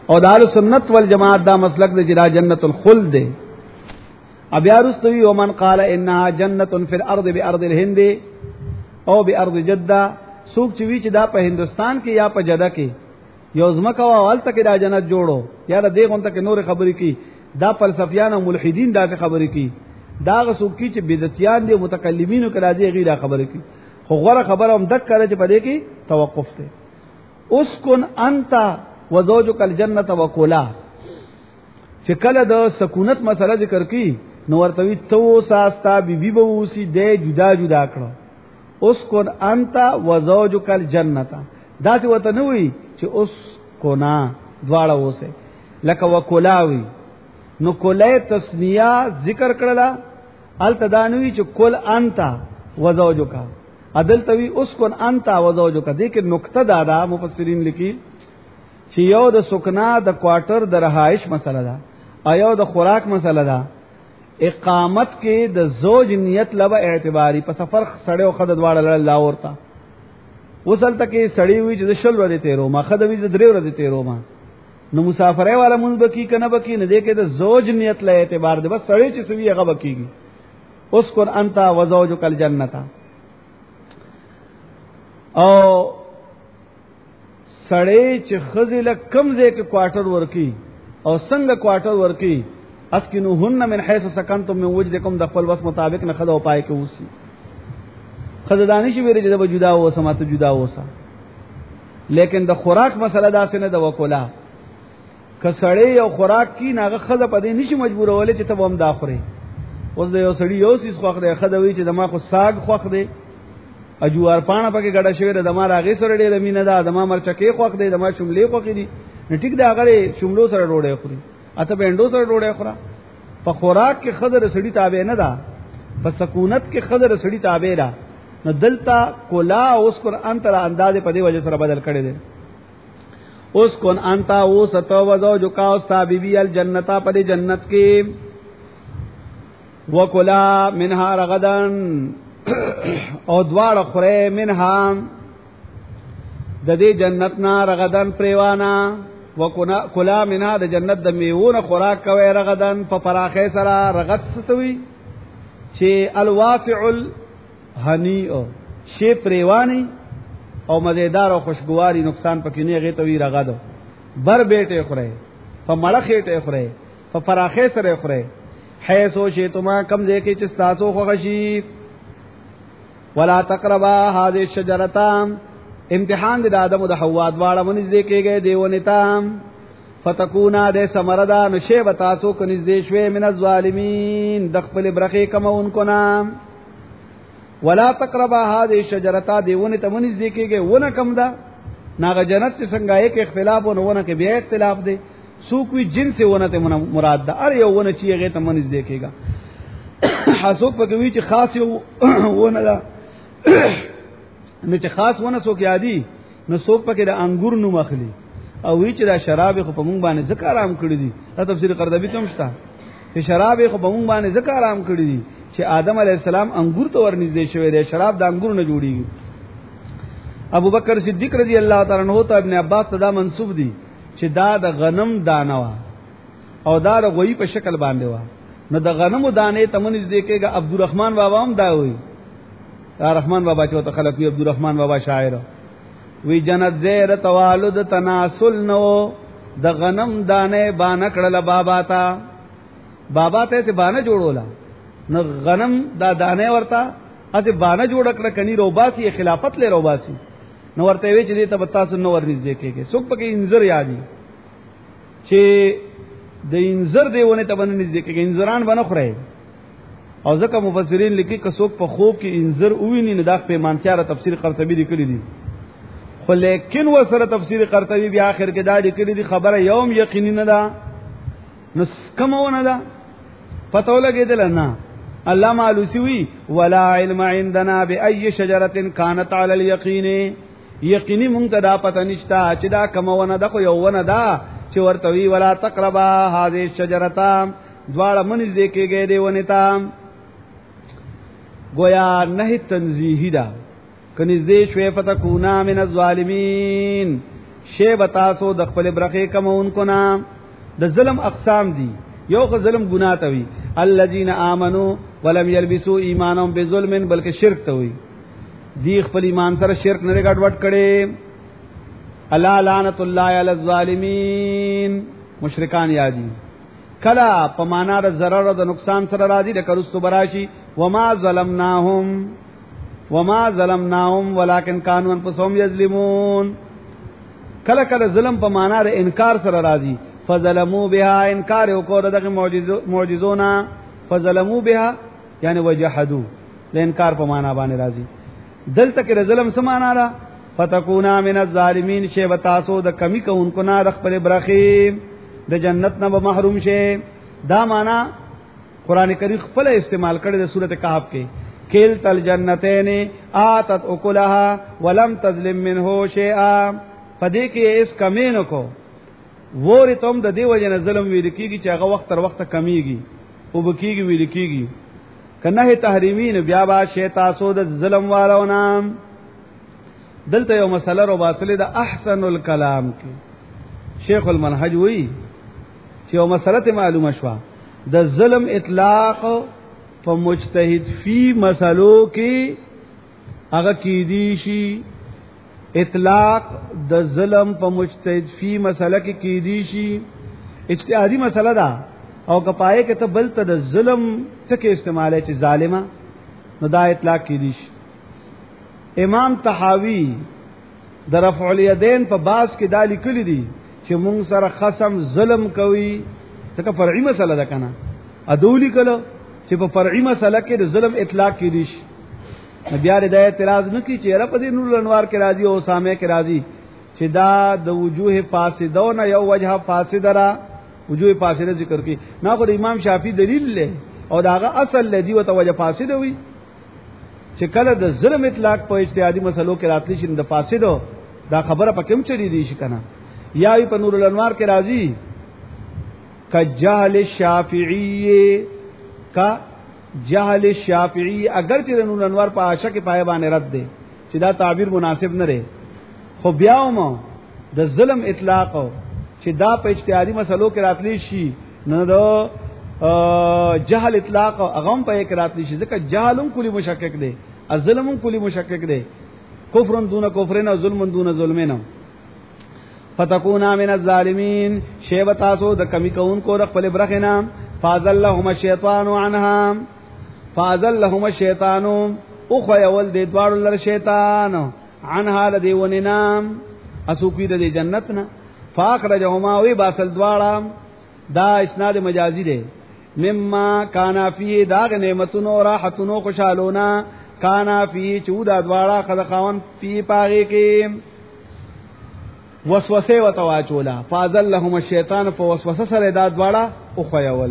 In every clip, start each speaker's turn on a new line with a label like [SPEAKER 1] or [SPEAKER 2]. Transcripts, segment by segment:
[SPEAKER 1] او د اهل سنت والجماعت دا مسلک د جرا جنت الخلد دی. ابیا رستوی ومن قال انها جنت فی الارض بارض الهند او بارض جده، سوق چې وی چې دا په هندستان کې یا په جده کې یو ځمکه وال تک دا جنت جوړو، یا د دې غونته کې نور خبرې کی، دا فلسفیان او ملحدین دا خبرې کی، دا غسوک کی چې بدعتیان دي متکلمینو کړه دي غیره خبرې کی. خو غره خبره هم دک کړه چې په دې کې توقف ته. اسكن انت وزوجك الجنه وكلا، چې کله د سکونت مسله ذکر کی نو ورته تو ساستا بیبي به وسی د جدا جدا کړو. اسكن انت وزوجك الجنه، دا چې وته نه وي چې اوس کونا دواړه وسه لکه وکلاوي، نو کله تسنیه ذکر کړلا التدانوی چې کل انت وزوجک، عدل توی اسكن انت وزوجک. دې کې نقطه دا مفسرین لیکي چې یو د سکنا د کوارټر د رهائش مسله ده، ایو د خوراک مسله ده. اقامت کې د زوج نیت لبا اعتباری په سفر سړی او خد دواړه الله ورته وصل تکي سړی وی چې شل ورته تیرو ما خد وی درې ورته تیرو ما، نو مسافرای والا مونږ بکی کنه بکی نه دې کې د زوج نیت له اعتبار ده، بس سړی چې سوي هغه بکیږي. اسكن انت وزوجك الجنه. او سړی چې خزل کمزې کې کوارټر ورکی او څنګه کوارټر ورکی، اسکنوهن من حيث سکنتم من وجدکم، د خپل وس مطابق نه خدای پای کې اوسي. خزدانی شي ویری چې جدا و سمات جدا وسه، لیکن د خوراک مسله دا څنګه د وکولا کسړې یو خوراک کی ناغه خزه پدې نشي مجبورولې چې ته هم داخري. اوس د یو سړی یو سیس خوخ دی خدوی چې دما خو ساگ خوخ دی، اجوار پانه پکې ګډه شوی د دما راغې سره ډېر مینه ده، دما مرچکې خوخ دی، دما شملې خوخ دي، نو ټیک دا هغه شملو سره ډوډۍ خوري، اته بندو سره ډوډۍ خورا. په خوراک کې خضر سړی تابع نه ده، په سکونت کې خضر سړی تابع ده. نو دلتا کولا اوس قرآن تر انداز په دې وجه سره بدل کړي دي. اوس کون انتا او ستو وذو جو کا استا بیبی الجنتا په دې جنت کې وکلا منها رغدن او دواړه خوره منها د دې جنت نا رغدن پریوانا وکنا کلا منها د جنت د میوونه خوراک کوي رغدن په فراخه سره رغد ستوي چې الواسع الهنیء شی پریوانی او مزیدار او خوشگواری نقصان پکې نه غي توي رغد بر بیٹه خوره په مړخېټه خوره په فراخه سره خوره حيثو شیتما کم دې کې چې تاسو خوشي. ولا تقربا هذه الشجره، امتحان د آدم او د حوا دواړه منځ دې کېږي دیونه تام فتكونا د سمردا نشه بتاسو کو نږدې شوي من الظالمین د خپل برخه کمون کو نام. ولا تقربا هذه الشجره دیونه ته منځ دې کېږي ونه کم دا ناغه جنت څنګه یک اختلاف ونه کې بیا اختلاف دی، سو کوئی جنس ونه ته مراد ده، ار یو ونه چې هغه ته منځ دې کېږي. حسوک پکوي چې خاص یو ونه ده نو چې خاص ونه سو کې عادي نو سوک پکې د انګور نو مخلي او وی چې دا شراب خو په مونږ باندې ذکر آرام کړی دي. دا تفسیر قرطبی ته مشته چې شراب خو په مونږ باندې ذکر آرام کړی دي چې آدم علی السلام انګور ته ورنږدې شوی دی، شراب د انګور نه جوړیږي. ابو بکر صدیق رضی الله تعالی عنہ ته ابن عباس ته دا منسوب دي چې دا د غنم دانه وا او دا د غوی په شکل باندې وا، نو د غنمو دانې ته منځ دې کېږي. عبدالرحمن بابا هم دا وی، رحمان بابا چې ته خلک وی عبدالرحمن بابا شاعر وی جنت زیر توالد تناسل نو د غنم دانه باندې کړل بابا ته باندې جوړولا، نو غنم دا دانه ورتا اته باندې جوړ کړ کني روباسي خلافت له روباسي، نو ورته وی چې دې ته تاسو نو ورنځ دې کېږي. څوک پکې انذر یادي چې د انذر دیونه ته باندې نږدې کېږي، انذران باندې خوري. او ځکه مفسرین لیکي که څوک په خوب کې انذر وویني نه دا په مانتیاره تفسیر قرطبی لیکلی دي، خو لیکن وسره تفسیر قرطبی بیا اخر کې دا لیکلی دي خبره یوم یقیني نه ده، نو کومونه ده پته ولګیدل نه. علامہ علوسی وی ولا علم عندنا بأي شجره كانت على اليقين، یقیني مونږ ته دا پته نشته چې دا کومونه ده، خو یو ونه ده چې ورته وی ولا تقربا هذه الشجره، دواړه منځ دې کېږي دی ونه تام. گویا نه تنزیهی دا کنیز دې شوی فتکونا من الظالمین شی بتاسو د خپل برخه کومونکو نا د ظلم اقسام دي یو خو ظلم ګناه ته وي الذين امنوا ولم يلبسوا ایمانهم بظلم بلکې شرک ته وي دی خپل ایمان سره شرک نه ګډ وډ کړي الا لعنت الله علی الظالمین مشرکان یادي کلا په معنا د ضرر او د نقصان سره راځي د کرستو براشي وما ظلمناهم ولكن كانوا انفسهم يظلمون کله کله ظلم په معنا د انکار سره راځي فظلموا بها انکار وکړه دغه معجزونا فظلموا بها یعنی وجحدوا د انکار په معنا باندې راځي دلته کې ظلم څه معنا را فتكونا من الظالمین شی بتاسو د کمی کوونکو نه د خپل برخې د جنت نه به محروم شي دا معنا قران کریم خپل استعمال کړي د سورته کهف کې کلتا الجنتین آتت اکلها ولم تظلم منه شیئا پدې کې اس کمینو کو وری تم د دیو جن ظلم ویل کیږي چې هغه وخت تر وخت کمیږي او بکیږي ویل کیږي کنه تحریمین بیا با شیطاسو د ظلم والو نام دلته یو مسله رو باسل د احسن الکلام کې شیخ المنهج وی چې یو مسله معلومه شوه د ظلم اطلاق په مجتهد فی مسلو کې هغه کې دی شي اطلاق د ظلم په مجتهد فی مسله کې دی شي اجتهادی مسله ده او کپای کې ته بل ته د ظلم ټکي استعمال چې ظالما نو دا اطلاق کې دی شي امام طحاوی د رفع الیدین په باس کې دالی کلی دي چې مونږ سره خصم ظلم کوي څنګه فرعي مسله ده کنه ادولی کله چې په فرعي مسله کې د ظلم اطلاق کې دي شي بیا د اعتراض نه کی چې رب دې نور انوار کې راضي او سامع کې راضي چې دا د وجوه فاسدون یو وجه فاسد را وجوه فاسده ذکر کی نه خو امام شافعي دلیل له او داغه اصل لدی او توجه فاسد وي چې کله د ظلم اطلاق په اجتهادي مسلو کې راتلی شي د فاسدو دا خبره په کوم چری دي شي کنه یا په نور الانوار کې راضي کجهل الشافعي کا جهل الشافعي اگر چې نور الانوار په عاشق کې پای باندې رد دي چې دا تعبیر مناسب نه لري خو بیا مو د ظلم اطلاق چې دا په اجتهادي مسلو کې راتلی شي نه دو جهل اطلاق اغم په یک راتلی شي ځکه جهلم کلی مشکک دی الظلم کلی مشکک دی کفر دون کفرن او ظلم دون ظلمن فتكونا من الظالمین شیبتاسو د کمی کون کو خپل برخنا فازلهم الشیطان عنها فازلهم الشیطان او خیول د دوار لر شیطان عنها لدیوننا اسوقی د جنتنا فاخرجهما وی باسل دوارا دا اسناد مجازی دی مما کانا فی داغ نعمتونو راحتونو خوشالونا کانا فی چودا دوارا خدقاون فی پاغی کی وسوسه وتواچولا فازل لهم الشیطان فوسوسه سره دا دوارا او خیول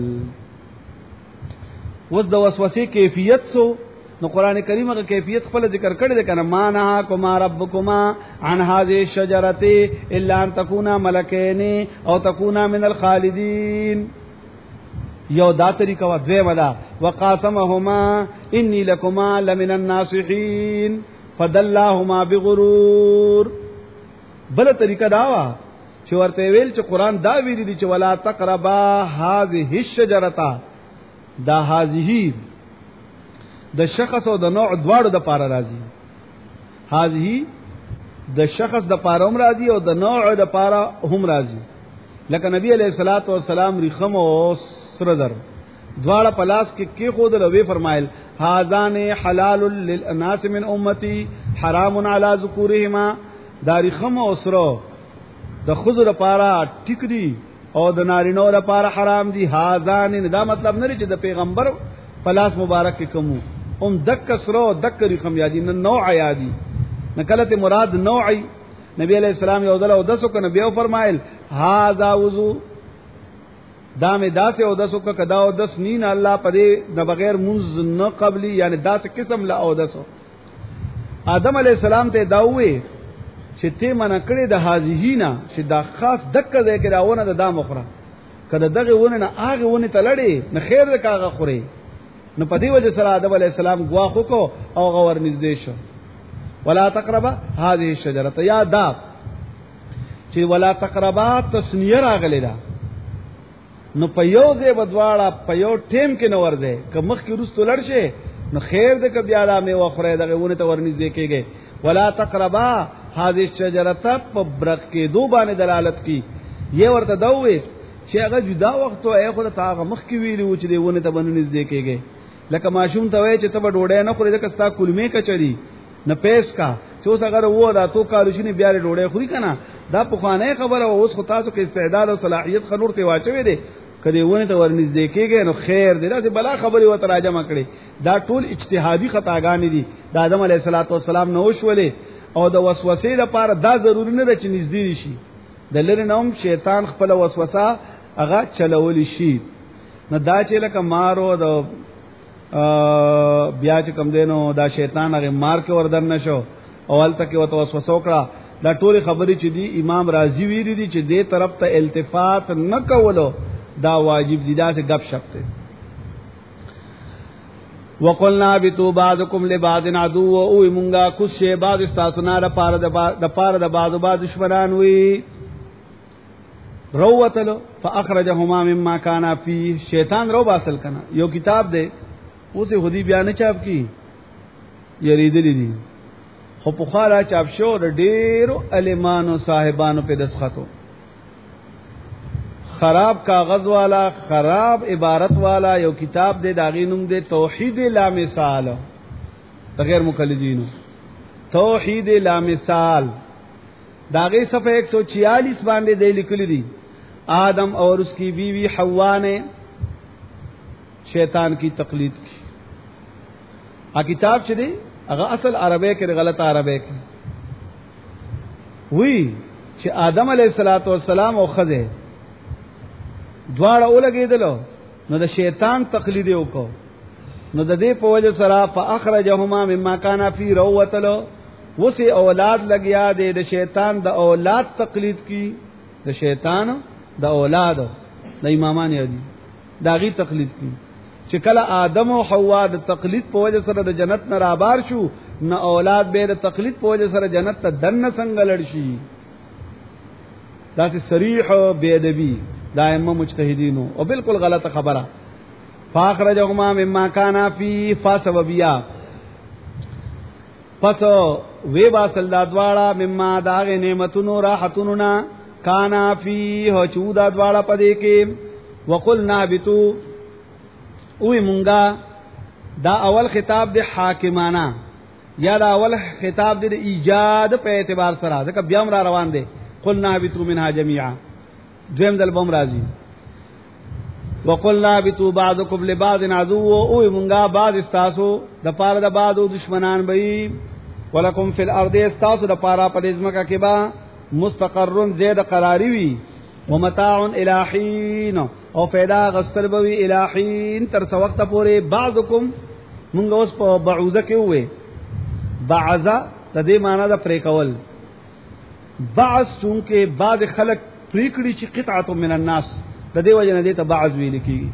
[SPEAKER 1] وس د وسوسه کیفیت سو نو قران کریم هغه کیفیت خپل ذکر کړی دی کنه مانا کوما ربکما عن هذه الشجره الا ان تكونا ملکین او تكونا من الخالدین یو دا طریقه و دوی مدا وقاسمهما انی لکما لمن الناصحین فدلهما بغرور بل طریقه داوا چې ورته ویل چې قران دا ویل دي چې ولا تقربا هذه الشجره دا هذه د شخص او د نوع دواړو د پاره راځي هذه د شخص د پاره هم راځي او د نوع د پاره هم راځي لکه نبی علیہ الصلوۃ والسلام رخم او سردر دواړه پلاس کې خود لوي فرمایل هاذان حلال للناس من امتی حرام علی ذکورهما دا رخم او سرو د خضر لپاره ټیک دي او د نارینو لپاره حرام دي هاذان دا مطلب نه چې د پیغمبر پلاس مبارک کې کوم دک سرو دک رقم یادی نه نوع یادی نکلت مراد نوعی نبی علیہ السلام یو دل او دسو کنه بیا فرمایل هاذا وضو دام داس او دسو کدا او دس نین الله پدې د بغیر منز نه قبلی یعنی داس قسم لا او دسو آدم علیہ السلام ته داوي چې ته منا کړی د حاضینا چې دا خاص دک دې کې راونه د دام اخره کله دغه ونه نه هغه ونه تلړې نه خیر د کاغه خوري نو په دې وجه سره آدم علیہ السلام غواخو کو او غور نږدې شو ولا تقربا هذه الشجره یا دا چې ولا تقربا تسنیه راغلی دا نو په یو ځای بدواړه په یو ټیم کې نو ورځي که مخ کې رستو لړشه نو خیر دې ک بیا لا مې وخره دغه ونه ته ورنږدې کېږي ولا تقربا هذه الشجره په برق کې دو باندې دلالت کی یہ ورته دوی چې هغه جدا وخت او هغه ته هغه مخ کې ویلو چې دې ونه ته ورنږدې کېږي لکه ماشوم ته وای چې ته ډوډۍ نه خوري دغه ستا کلمې کچري نه پیس کا چې اوس اگر وو دا تو کالو شنی بیا ډوډۍ خوري کنه دا په خوانه خبره اوس خو تاسو کې استعداد او صلاحيت خنور ته واچوي دي کدی ونه ته ورنږدې کېږي نو خیر دی دا بلا خبره و تراجمه کړي دا ټول اجتهادي خطاګانې دي د آدم علیه السلام نو شولې او د وسوسې لپاره دا ضروري نه ده چې نږدې شي د لری نوم شیطان خپل وسوسه هغه چلول شي نو دا چې لکه مارو د بیا چې کم دینو دا شیطان هغه مار کې وردن نشو اول تک وته وسوسه وکړه دا ټول خبرې چې دی امام رازی ویری دي چې دې طرف ته التفات نه کولو دا واجب دي دا څه غب شپ ته وقلنا بتو بعضکم لبعض عدو او مونږه کوم شی بعض استاسو نه د پاره د بعض دشمنان وی روتلو فاخرجهما مما كان فيه شیطان رو باسل کنا یو کتاب دے اوسه خودی بیان چاپ کی یریدلی دي خو په خاله چاپ شو د ډیرو علمانو صاحبانو په دسخطو خراب کاغذ والا خراب عبارت والا یو کتاب دے داغی نوم دے توحید لا مثال غیر مقلدینو توحید لا مثال داغی صفحہ 146 باندې دے لکلی دی آدم اور اس کی بیوی حوا نے شیطان کی تقلید کی کتاب چ دی هغه اصل عربی کې غلط عربی کې وی چې آدم علیه السلام او خزه دواړه ولګیدلو نو د شیطان تقلید وکړو نو د دې په وجه سره فاخرجهما مما كان فی روتلو وسی اولاد لګیا دے د شیطان د اولاد تقلید کی د شیطان د اولاد د امامان یادي داغي تقلید کی چې کله آدم او حوا د تقلید په وجه سره د جنت نه رابار شو نه اولاد به د تقلید په وجه سره جنت ته دن څنګه لړ شي دا چې صریح بے ادبی دائمه مجتهدینو او بالکل غلط خبره فاخرجهما مما كان فی فسببیا پس وی باسل دادواړه مما داغه نعمتونو راحتونو نا کانا فی هو چودا دواړه پدې کې وقلنا بتو اوی مونږه دا اول خطاب د حاکمانه یا دا اول خطاب د ایجاد په اعتبار سره ځکه بیا را روان دي قلنا بتو منها جميعا دویم دل بم راضی وقلنا بتو بعضکم لبعض عدو اوی مونږه بعض استاسو د پاره د بعضو دشمنان بئی ولکم فی الارض استاسو د پاره په ځمکه کې با مستقرن زید قراری وی ومتاع الہین او فیدا غستر بوی الہین تر څو وخت پورې بعضکم مونږ اوس په بعوزه کې وې بعضا د دې معنی د پرې کول بعض چونکه بعض خلق پریکړي چې قطعه من الناس د دې وجه نه دې ته بعض ویل کیږي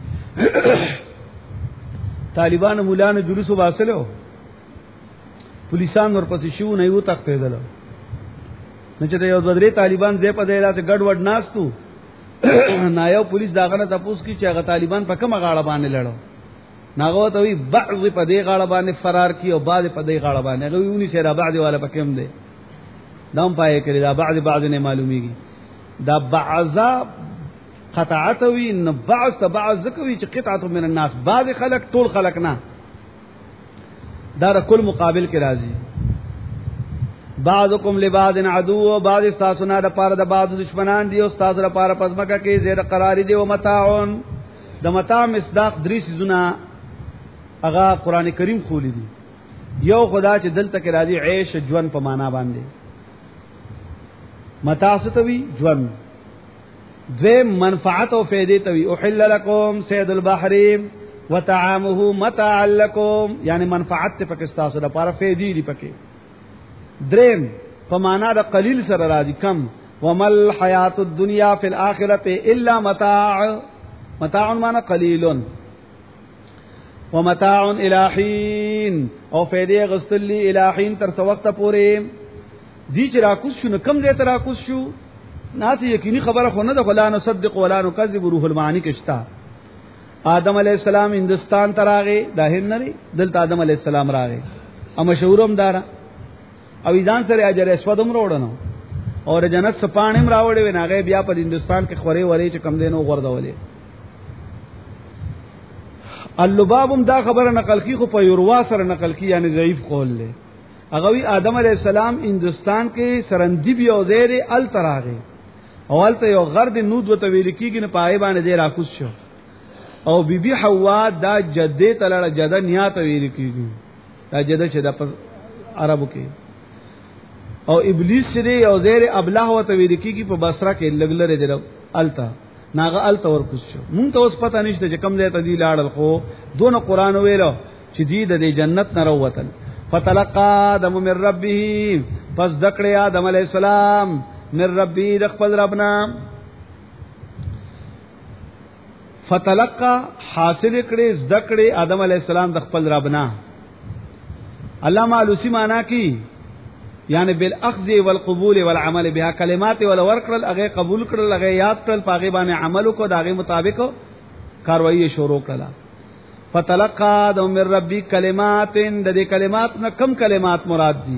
[SPEAKER 1] طالبان مولانو جلوس واسلو پولیسان ورپسې شو نه یو تختیدل نه چې یو بدري طالبان زې په دې راته ګډ وډ ناستو نه یو پولیس داغه نه تاسو کی چې هغه طالبان په کومه غاړه باندې لړو ناغه ته وی بعض په دې غاړه باندې فرار کی او بعض په دې غاړه باندې هغه یونی سره بعض والا پکې هم دي دام پای کړی دا بعض نه معلومیږي دا بعضا قطعت وی نه بعض ته بعض ذکوي چې قطعه من الناس بعض خلق ټول خلق نه دا کل مقابل کې راځي بعضکم لبعض عدو بعض استاسنا د پاره د بعض دشمنان دی او استاد د پاره پزماکه کې زیر قراری دی او متاعون د متاع مصداق درې سيزونه هغه قران کریم خولی دي یو خدا چې دلته کې راځي عيش ژوند په معنا باندې متاع ستوي ژوند ذې منفعت او فائدې توي احل لكم صيد البحر وطعامه متاع لكم یعنی منفعت په کې استاسو د پاره فائدې دي پکې دریم په معنا د قلیل سره راځي کم ومل حیات الدنیا فی الاخرته الا متاع متاع معنا قلیل ومتاع الى حين او فیدی غستلی الى حين تر څو وخت پورې دی چې راکوس شو کم دې تر راکوس شو ناته یقیني خبره خو نه ده، ولا نصدق ولا نكذب روح المعانی کشتا. آدم علیہ السلام هندستان تراغه دا هنري دلته آدم علیہ السلام راغه ا مشهورم دارا او ځان سره اجر اسودم روړنو اور جنت سپانم راوړې وناغه بیا په هندستان کې خوري ورې چې کم دینو غردولې. اللبابم دا خبره نقل کی خو په یوروا سره نقل کی یعنی ضعیف قول له. اغوی آدم علیہ السلام هندستان کې سرندیب یو زیر ال تراغه اولته یو غرد نود وته ویل کیږي نه پای باندې دی راکوس شو او بیبي حوا دا جده تلړه جده نیات ویل کیږي دا جده چې د عربو کې او ابلیس چې یو زیر ابله وته ویل کیږي په بصره کې لګلره دی التا ناغه التا ورکوس شو. مونږ ته اوس پته نشته چې کم ځای ته دی لاړل، خو دونه قران ویلو چې دی د جنت نه وروتل. فتلقى آدم من ربه پس دکړه آدم علیہ السلام من ربی د خپل ربنا. فتلقى حاصل کړي ذکړي آدم علیہ السلام د خپل ربنا. علامہ علوسی معنا کی یعنی بالاخذ والقبول والعمل بها کلمات ول ورکل هغه قبول کړل هغه یاد کړل پاغه باندې عمل کو داغه مطابق کاروایی شروع کړه. فتلقى آدم من ربی کلمات د دې کلمات نه کم کلمات مراد دي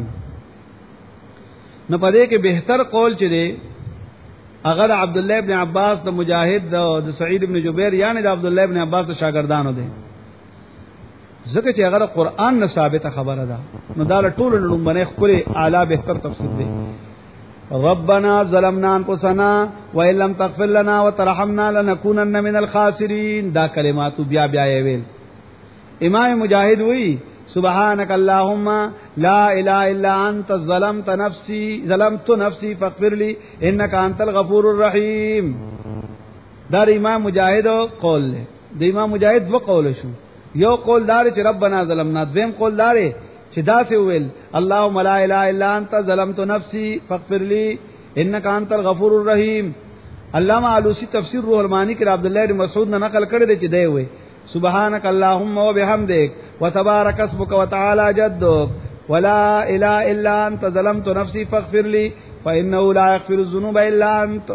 [SPEAKER 1] نو پدې کې بهتر قول چي دي اگر عبد الله ابن عباس د مجاهد د سعید ابن جبیر یعنی د عبد الله ابن عباس د شاګردانو دي ځکه چې اگر قران نه ثابته خبره ده نو دا ټول لومبنه خوري اعلی بهتر تفسیر دي. ربنا ظلمنا انفسنا وان لم تغفر لنا وترحمنا لنكونن من الخاسرين دا کلمات بیا بیا ویل. امام مجاهد وی سبحانك اللهم لا اله الا انت ظلمت نفسي فاغفر لي انك انت الغفور الرحيم. دا امام مجاهد قول له د امام مجاهد و قول شو، یو قول دار چې ربنا ظلمنا، دویم قول دار چې دا څه ویل اللهم لا اله الا انت ظلمت نفسي فاغفر لي انك انت الغفور الرحيم. علامہ علوسی تفسیر روح المعانی کې عبد الله بن مسعود نه نقل کړی دی چې دی وی سبحانك اللهم وبحمدك وتبارك اسمك وتعالى جدك ولا اله الا انت ظلمت نفسي فاغفر لي فانه لا يغفر الذنوب الا انت.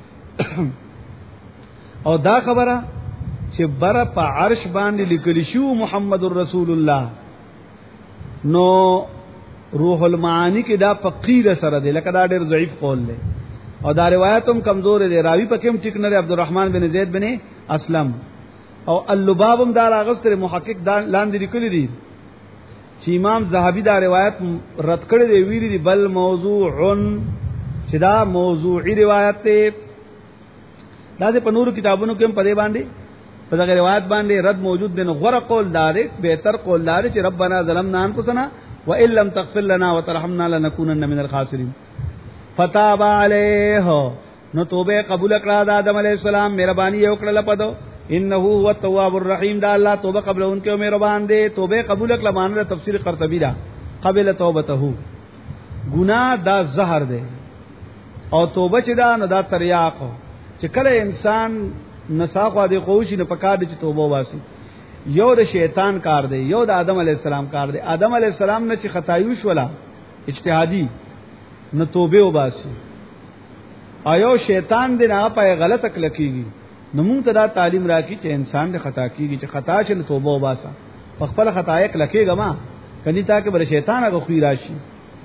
[SPEAKER 1] او دا خبره چې بر په عرش باندې لیکل شو محمد رسول الله نو روح المعانی کې دا فقیر سره دی لکه دا ډېر ضعیف قول دی او دا روایت هم کمزور دی، راوی پکې هم ټیک نه دی عبدالرحمن بن زید بن اسلم. او اللبابم دا راغستره محقق دا لاندې لیکلی دی چې امام زاهبی دا روایت رد کړی دی، ویلی دی بل موضوع چې دا موضوعی روایت دی. دا په نور کتابونو کې هم پدې باندې په دغه روایت باندې رد موجود دی. نو غره قول دار بهتر قول دار چې ربنا ظلمنا انفسنا وان لم تغفر لنا وترحمنا لنكونن من الخاسرين. فتاب علیه نو توبه قبول کړه د آدم علیہ السلام، مهرباني یو کړل پدو انه هو التواب الرحیم. دا الله توبه قبل ان کې مهربان دی. توبه قبول کړه معنی تفسیر قرطبی دا قبل توبته. ګناه دا زهر دی او توبه چې دا نه دا تریاق چې کله انسان نساخ دی خوشی نه پکار دي چې توبه واسي. یو د شیطان کار دی، یو د آدم علیہ السلام کار دی. آدم علیہ السلام نه چې خطایوش ولا اجتهادي نه توبه وباسي، ایو شیطان دی نه په غلطه کلکیږي. نو موږ ته دا تعلیم راکې چې انسان د خطا کیږي چې خطا شنه توبه وباسه، په خپل خطا یک لکېګه ما کني تا کې بل شیطان هغه خو راشي.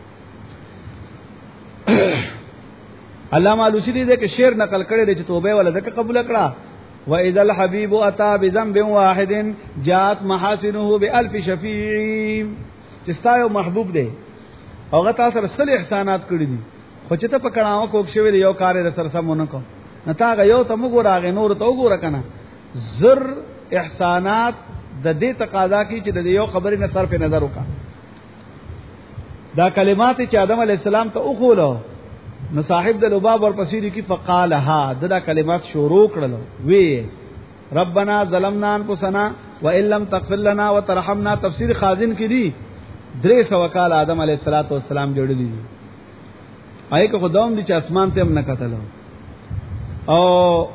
[SPEAKER 1] علامہ علوسی دې کې شعر نقل کړی دی چې توبه ولا ځکه قبول کړه واذا الحبيب اتى بذنب واحد جاءت محاسنه بالف شفيع. چې ستاسو محبوب دی هغه تاسو سره سل احسانات کړی دي خو چې ته پکړاو کوک شوی یو کار یې سره سمونه کو نه تا یو ته موږ راغې نور ته وګوره کنه زر احسانات د دې تقاضا کی چې د یو خبرې نه صرف نظر وکا. دا کلمات چې آدم علی السلام ته وخولو نو صاحب د لباب ورپسې کی فقالها دا کلمات شروع کړلو وی ربنا ظلمنا انفسنا وان لم تغفر لنا وترحمنا. تفسیر خازن کی دی 300 کال آدم علیہ الصلوۃ والسلام جوړلی دي. آی که خدام دي چې اسمان ته هم نه کتلو او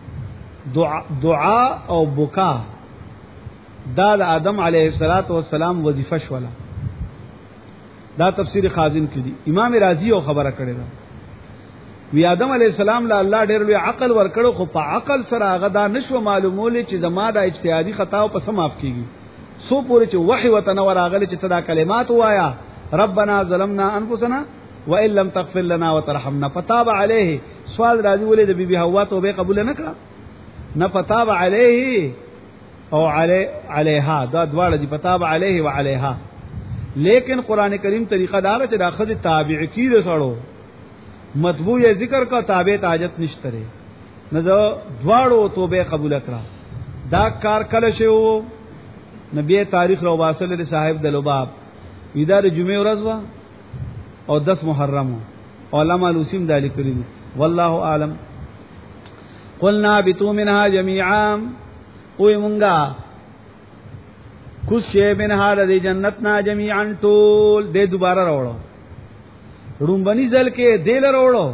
[SPEAKER 1] دعا او بکا دا د آدم علیہ الصلوۃ والسلام وظیفه شولا. دا تفسیر خازن کی دی. امام رازی او خبره کړی دا وی آدم علی السلام له الله ډېر لوی عقل ورکړو خو په عقل سره هغه دا نشو معلومول چې زما د اجتهادي خطا او په معاف کیږي سو پورې چې وحی وتن ورغله چې تدا کلمات وایا ربنا ظلمنا انفسنا وان لم تغفر لنا وترحمنا فتاب عليه سوال راځي ولې د بیبي حوا توبه قبول نه کړه نه فتاب عليه او علیها دا دواړه دي فتاب عليه وعليها لیکن قران کریم طریقہ دار چې دا خود تابع کی رسړو مطبوع ذکر کا تابع حاجت نشته نه دا دواړو توبه قبول کړه دا کار کله شو نبی تاریخ رو واسل صاحب د لباب ادار جمعه ورځ وا او 10 محرم علماء لوسیم دالی کړی والله اعلم قلنا بتو منها جميعا اوه مونږه کوم شی منها د جنتنا جميعا ټول دې دوباره راوړو رومبني ځل کې دل راوړو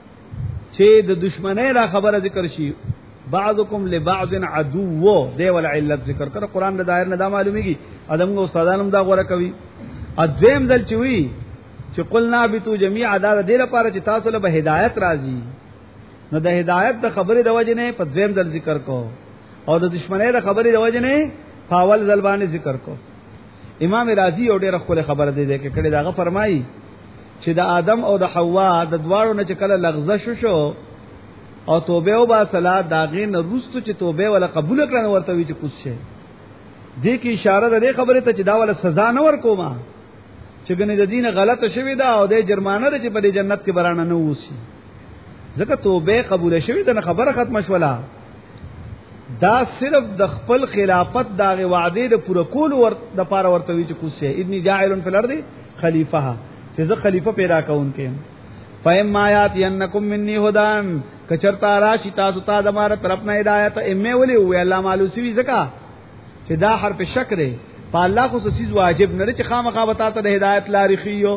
[SPEAKER 1] چې د دشمنی را خبره ذکر شي بعضکم لبعض عدو دی ول علت ذکر کړه قران د دایر نه دا معلومیږي ادم غو استادانم دا غوړه کوي اذیم دل چوي چې قلنا بتو جميعا دا د لپاره چې تاسو له هدایت راځي نو د هدایت د خبره د وجه نه په ذیم دل ذکر کو او د دشمنی د خبره د وجه نه فاول زلبان ذکر کو امام رازی او ډېر خپل خبره دی کې کړي داغه فرمایي چې د آدم او د حوا د دواړو نه چې کله لغزش شو او توبه او با صلات داغین رستو چې توبه ولا قبول کړنه ورته وی چې کوڅ شي دې کې اشاره ده خبره ته چې دا ولا سزا نه ورکوما چې ګنې د دین غلطه شوی دا او د جرمانه ده چې په جنت کې برانه نه وسی ځکه توبه قبول شوی ده خبره ختم شولا دا صرف د خپل خلافت داغه وعده د پوره کول د پاره ورته وی چې کوڅ شي ابن جاعل فی الارض خلیفہ چې زه خلیفہ پیدا کوم کې فهم آیات ینکم منی هدان کچرتا راشی تاسو ته د ماره طرف نه ہدایت ایمه ولي وی الله مالوسی وی زکا چې دا حرف شک دی په الله خصوصي واجب نه چې خامخا وتا ته د هدایت لاري خيو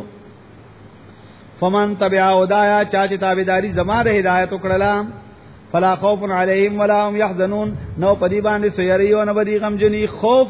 [SPEAKER 1] فمن تبع هدایا چا چې تابعداري زماره هدایت وکړه فلا خوف علیهم ولا هم يحزنون نو پدی باندې سيریو نه بدی غم جنی خوف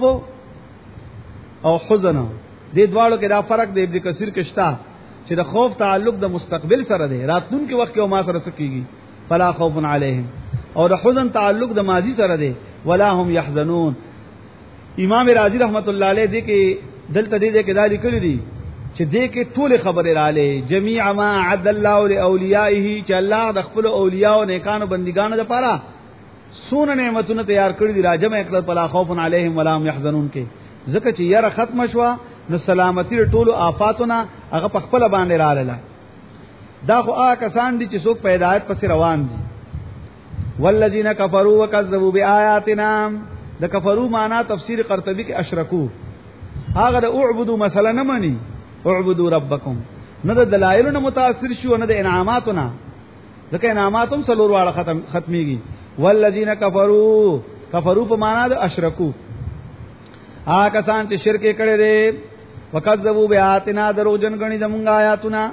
[SPEAKER 1] او حزن دې دواړو کې دا فرق دی ابن کثیر کې شته چې د خوف تعلق د مستقبل سره دی راتلونکي وخت کې او ما سره سکیږي فلا خوف علیهم او د حزن تعلق د ماضی سره دی ولا هم يحزنون امام رازی رحمت الله علیه دې کې دلته دې کې دا لیکل دي چې دې کې ټول خبره رااله جميع ما عد الله لاولیائه چې الله د خپل اولیاء او نیکانو بندګانو لپاره سونه نعمتونه تیار کړی دي راجم اکل فلا خوف علیهم ولا هم يحزنون کې ځکه چې یره ختم شوا نو سلامتی ټولو آفاتونه هغه په خپل باندې رااله دا خو هغه کسان دي چې څوک په هدایت پس روان دي والذین کفروا وکذبوا بآیاتنا د کفرو معنا تفسیر قرطبی کې اشرکو هغه د اعبدوا مثلا نه مانی اعبدوا ربکم نه د دلایل نه متاثر شو نه د انعاماتونه ځکه انعاماتم سلور واړه ختميږي والذین کفروا په معنا د اشرکو هغه کسان چې شرک کړي دي وکذبوا بآیاتنا دروجن غني زمونږ آیاتونه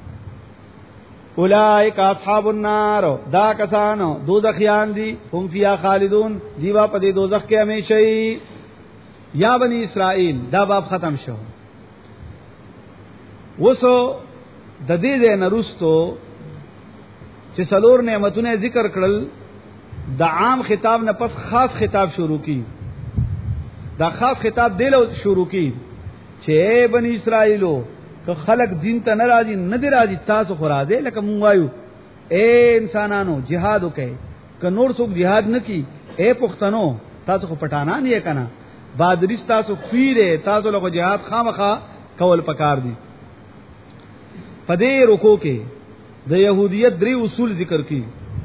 [SPEAKER 1] اولئک اصحاب النار دا کسانو دوزخیان دي هم فیها خالدون دیوا په دې دوزخ کې همیشئ یا بنی اسرائیل دا باب ختم شو وسو د دې نه رستو چې څلور نعمتونه ذکر کړل د عام خطاب نه پس خاص خطاب شروع کی دا خاص خطاب دیلو شروع کی چې بنی اسرائیلو که خلق دین ته ناراضي نه دی راضي تاسو خو راځي لکه مونږ وایو اے انسانانو jihad وکي که نور څوک jihad نه کی اے پښتنو تاسو خو پټانان یې کنه بادری تاسو پیره تاسو له jihad خامخا کول پکار دي پدې رکو کې د يهوديت درې اصول ذکر کی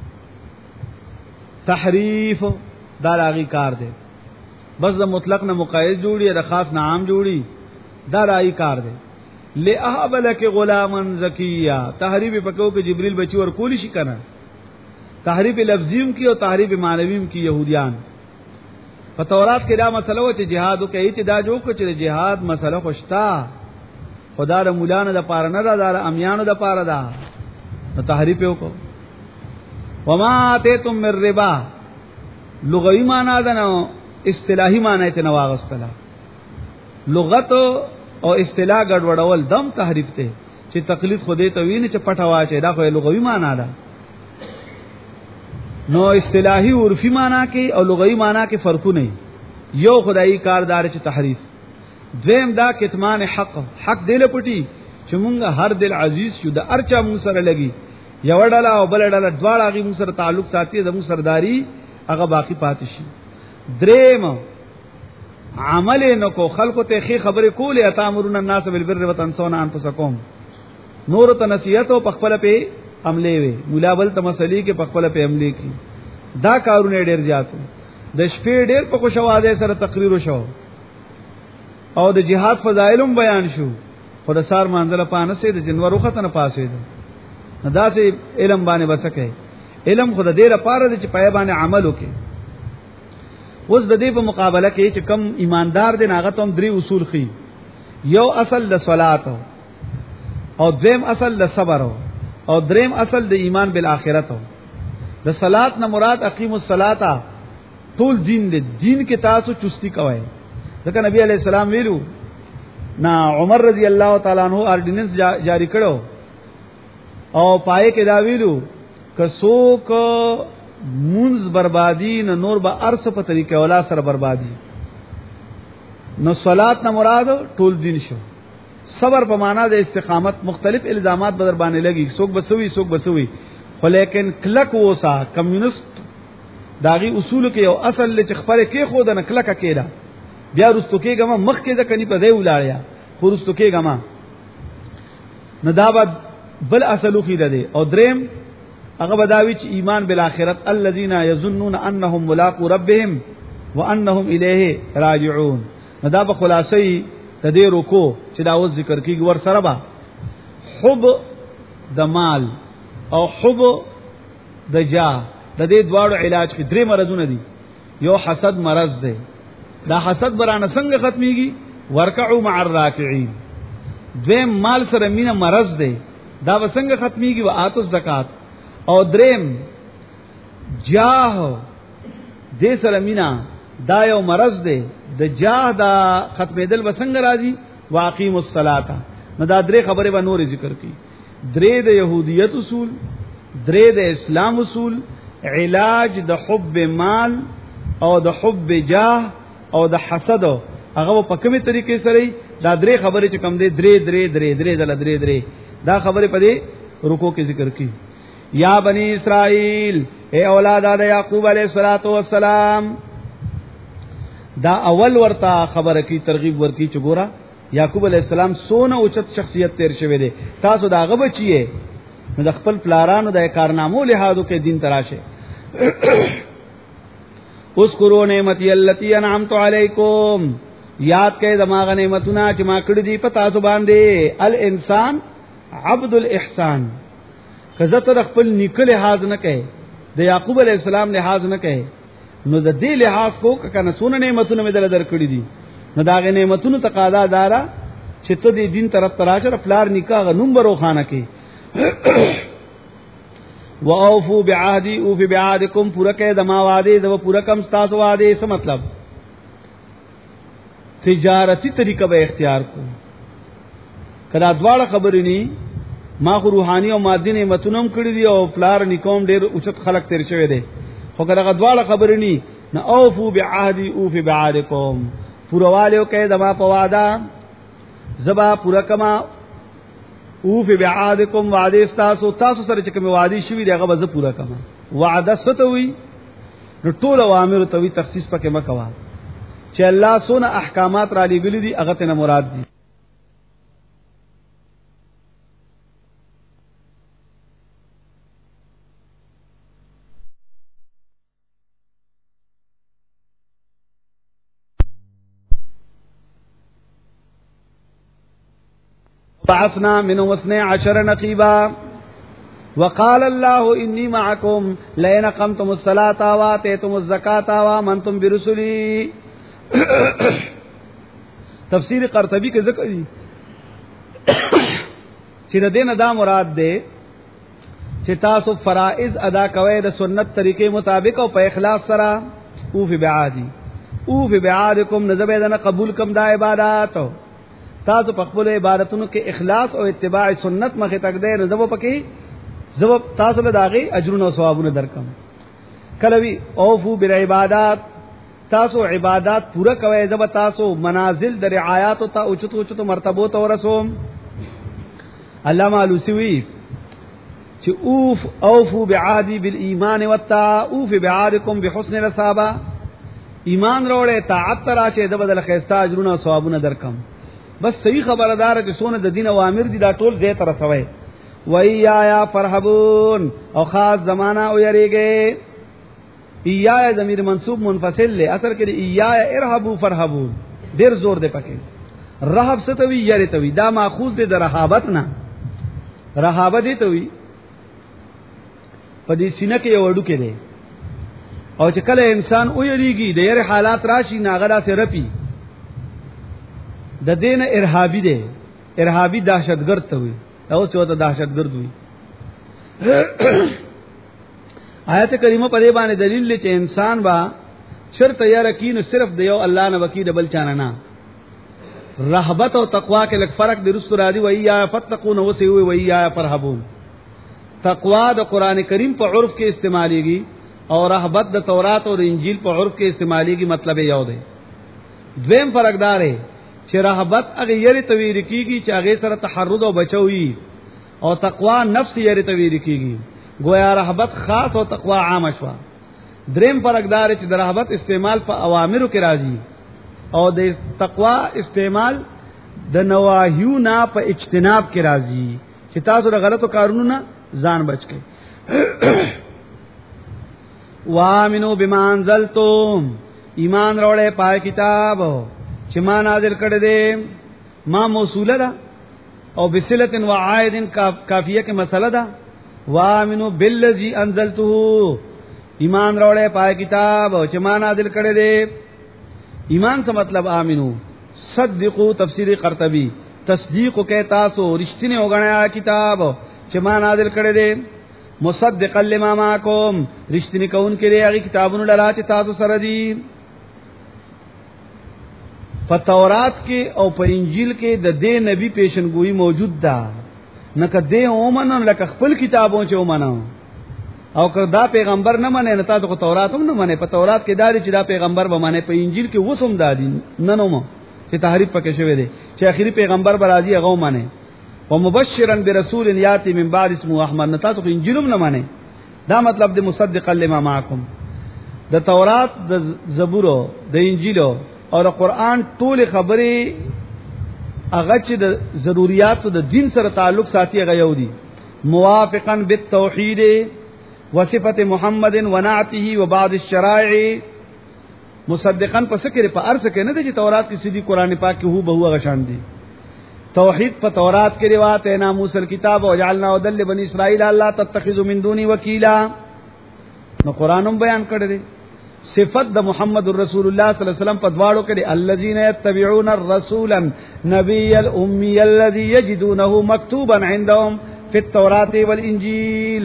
[SPEAKER 1] تحریف دا لاغي کار دی بس د مطلق نه مقید جوړي د خاص نه عام جوړي دا راي کار دی لأهب لك غلاما زکیہ تحریف پکو کہ جبریل بچی ور کولی شي کنه تحریف لفظیم کی او تحریف معنویم کی يهوديان په تورات کې دا مسله و چې jihad کوي چې دا جو کو چې jihad مسله خوشتا خدا د مولانو د پاره نه دا د امیانو د پاره دا نو تحریف وکړو وما اتیتم من ربا لغوی معنی ده نو اصطلاحی معنی ته نو واغستله لغت او اصطلاح ګډوډول دم تحریف ته چې تقلید خو دې ته ویني چې پټه واچي دا خو لغوي معنا ده. نو اصطلاحي عرفي معنا کې او لغوي معنا کې فرق نه. یو خدایي کاردار چې تحریف، دویم دا کتمان حق دې له پټي چې مونږ هر دل عزیز شو د ارچا مون سره لګي، یو ډله او بل ډله دواړه غي مون سره تعلق ساتي، د مون سرداری هغه باقی پاتې شي. دریم عمل نو کو خلق ته خې خبرې کولې اتامرون الناس بالبر وتنسون انفسکم، نور ته نصیحت او پخپل په عملې وي، مولا بل ته مسلې کې پخپل په عملې کې دا کارونه ډېر زیاتو. د شپې ډېر په خوشواده سره تقریر وشو او د جهاد فضایلم بیان شو، خود سار منزل پانه سي د جنورو ختنه پاسې ده. دا سي علم باندې وسکه، علم خود دې لپاره چې پای باندې عمل وکړي. اوس د دې په مقابله کې چې کم ایماندار دي ناغه ته 3 اصول خي. یو اصل د صلات او دویم اصل د صبر او دریم اصل د ایمان بالآخرت. د صلات نه مراد اقیم الصلاۃ ټول دین دی، دین کې تاسو چستی کوئ. ځکه نبی علیہ السلام ویلو نا عمر رضی الله تعالی عنہ آرډیننس جاری کړو او پای کې دا ویلو کڅوک منز بربادی نه نور به ارث په طریقې ولا سره بربادی. نو صلات نه مراد ټول دین شو. صبر په معنا د استقامت، مختلف الزامات بدر باندې لګي، څوک بسوي خو لیکن کلک وسا. کمیونست داغي اصول کې یو اصل چې خبره کې خو د نکلک کېدا بیا رستو کېګما مخ کې د کني په ځای ولاړیا خو رستو کېګما نه دا بل اصلو خې ده. او دریم هغه بداوی چې ایمان بالآخرت الذين يظنون انهم ملاقو ربهم وانهم الیه راجعون. دا په خلاصي د دې رکو چې دا اوس ذکر کیږي ور سره با حب د مال او حب د جاه د دې دواړو علاج کې 3 مرزونه دي. یو حسد مرض دی، دا حسد برانه څنګه ختميږي؟ ورکعوا مع الراکعين. دویم مال سره مینه مرض دی، دا وسنګ ختميږي؟ واتو الزکات. او دریم جاه دې سره مینا دا یو مرض دی، د جاه دا ختمېدل وسنګ راځي؟ واقیم الصلاۃ. نو دا 3 خبره به نور ذکر کی. 3 د يهوديت اصول، 3 د اسلام اصول، علاج د حب مال او د حب جاه او د حسد هغه په کومه طریقې سره دا 3 خبرې چې کوم دي 3 دا خبرې په دې رکوع کې ذکر کی. یا بنی اسرائیل اے اولاد د یعقوب علیہ الصلوۃ والسلام، دا اول ورته خبره کی ترغیب ورکی چې ګورا یعقوب علیہ السلام سونه اوچت شخصیت تیر شوی دی، تاسو دا غو بچیه نو د خپل پلارانو د کارنامو لحاظو کې دین تراشه. اذکروا نعمتي التي انعمت علیکم، یاد کړئ دماغه نعمتونه چې ما کړې دي په تاسو باندې. الانسان عبد الاحسان، کزه ته خپل نیکه لحاظ نه کوي، د یعقوب علیہ السلام لحاظ نه کوي، نو د دې لحاظ کو کنه سونه نعمتونه مې دل درکړې دي. نو دا غي نعمتونو تقاضا دارا چې ته دې دین طرف تراشه پلار نکاح غنوم برو خانه کې. واوفوا بعهدي اوف بعهدكم، پورا کې دما وعده دو پورا کم تاسو وعده. څه مطلب؟ تجارتی طریقه به اختیار کو. کدا دواړه خبرې ني ما خو روحاني او مادي نعمتونو کړې دي او پلار نکوم ډېر اوچت خلق تیر شوی دی، خو کدا دواړه خبرې ني نه اوفوا بعهدي اوف بعهدكم، پوروالیو کې دما په وعده زبا پورا کما اوف بعهدکم، وعده تاسو سره چې کوم وعده شوی دی هغه به پورا کما. وعده ستوي نو ټول اوامر توي، تخصیص پکې مکوا چې الله سونه احکامات را لګلې دي هغه ته مراد دي. بعثنا منهم 12 نقيبا وقال الله إني معكم لئن أقمتم الصلاة وآتيتم الزكاة وآمنتم برسلي. تفسیر قرطبی کې ذکر دي چې د دین دا مراد ده چې تاسو فرائض ادا کوئ د سنت طریقې مطابق او په اخلاص سره. اوف بعادی اوف بعادکم، نزبیدنه قبول کم دا عبادت تاسو په خپل عبادتونو کې اخلاص او اتباع سنت مخه تک دی نو زبو پکې زبو تاسو له داغي اجرونه او ثوابونه درکم کلوی اوفو بالعبادات تاسو عبادت پورا کوي زب تاسو منازل د رعایات او تا اوچتو مرتبو ته ورسوم علامہ علوسی چې اوفو بعهدی بالایمان والتعوف بعهدکم بحسن الرصابه ایمان وروړې طاعت را چې د بدل خيستا اجرونه او ثوابونه درکم بس صحیح خبردار چې سونه د دین اوامر دي دا ټول دې تر سوي وَإِيَّايَ فَارْهَبُونَ او خاص زمانہ او یریږي ایایا ضمیر منصوب منفصل له اثر کې ایایا ارهبو فرهبون ډیر زور دی پکې رهب ستوي یری توي دا ماخوذ دی د رهابت نه رهابت دی توي په دې سینه کې یو وډو کې دی او چې کله انسان او یریږي د یری حالات راشي ناغلا سره رپی د دین ارهابي دی ارهابي دهشتګرد ته وي او څه ته دهشتګرد وي آیت کریمه په دې باندې دلیل لري چې انسان با شرط یا یقین صرف د یو الله نه وکید بل چانه نه رهبت او تقوا کې لږ فرق دی رسول راضي وای یا فتقون وسی وای یا فرهبون تقوا د قران کریم په عرف کې استعماليږي او رهبت د تورات او انجیل په عرف کې استعماليږي مطلب یو دی دویم فرق دار دی چې رهبت هغه یری تویر کیږي چې هغه سره تحرز او بچوي او تقوا نفس یری تویر کیږي گویا رهبت خاص او تقوا عام شوا دریم فرق دار چې د رهبت استعمال په اوامرو کې راځي او د تقوا استعمال د نواهیو نه په اجتناب کې راځي چې تاسو د غلطو کارونو نه ځان بچ کړئ وامنو بما انزلتم ایمان وروړې پای کتاب چې ما نازل کړی دی ما موصوله ده او بصلتن وعائدن کافیه کې مسله ده وامنو بالذی انزلته ایمان وروړې پای کتاب چې ما نازل کړی دی ایمان څه مطلب امنو صدقوا تفسیر قرطبی تصدیق کې تاسو رښتینی وګڼیا کتاب چې ما نازل کړی دی مصدقا لما معکم رښتینی کون کې هغه کتابونو لرا چې تاسو سره دي په تورات کې او په انجیل کې د دې نبی پیشنګوئی موجود ده نه کده اومنه لکه خپل کتابوں چې اومنه او که دا پیغمبر نه منه نه تاسو تورات هم نه منه په تورات کې داري چې دا پیغمبر به منه په انجیل کې وسوم دادي نه نو چې تحریف پکې شوی دی چې اخیری پیغمبر برازي هغه منه ومبشرا برسول یاتی من بعد اسمه احمد نه تاسو انجیل هم نه منه دا مطلب دی مصدقا لما معکم د تورات د زبور د انجیل او د قران ټول خبرې هغه چې د ضرورت د دین سره تعلق ساتي هغه یو دي موافقا بالتوحید وصفه محمد ونعته وبعض الشرائع مصدقا پس کې په ارث کې نه دي چې تورات کې سیدی قران پاک کې هو به هو غشان دي توحید په تورات کې روایت ہے نا موسی الكتاب وجعلنا هدى لبني اسرائيل الا تتخذوا من دوني وكيلا نو قرانم بیان کړی دی صفت د محمد رسول الله صلی الله علیه وسلم په دواړو کې الذين يتبعون الرسول النبي الامي الذي يجدونه مكتوبا عندهم في التوراة والانجيل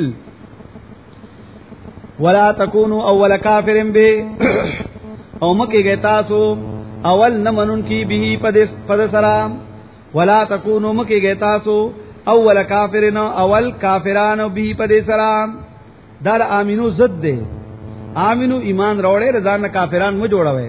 [SPEAKER 1] ولا تكونوا اول كافر به او مکه گئے تاسو اول نمنن کی به پد سلام ولا تكونوا مکه گئے تاسو اول کافرن اول کافرانو به پد سلام دار امینو زد دے امینو ایمان روڑے رضا نہ کافران مو جوڑاوے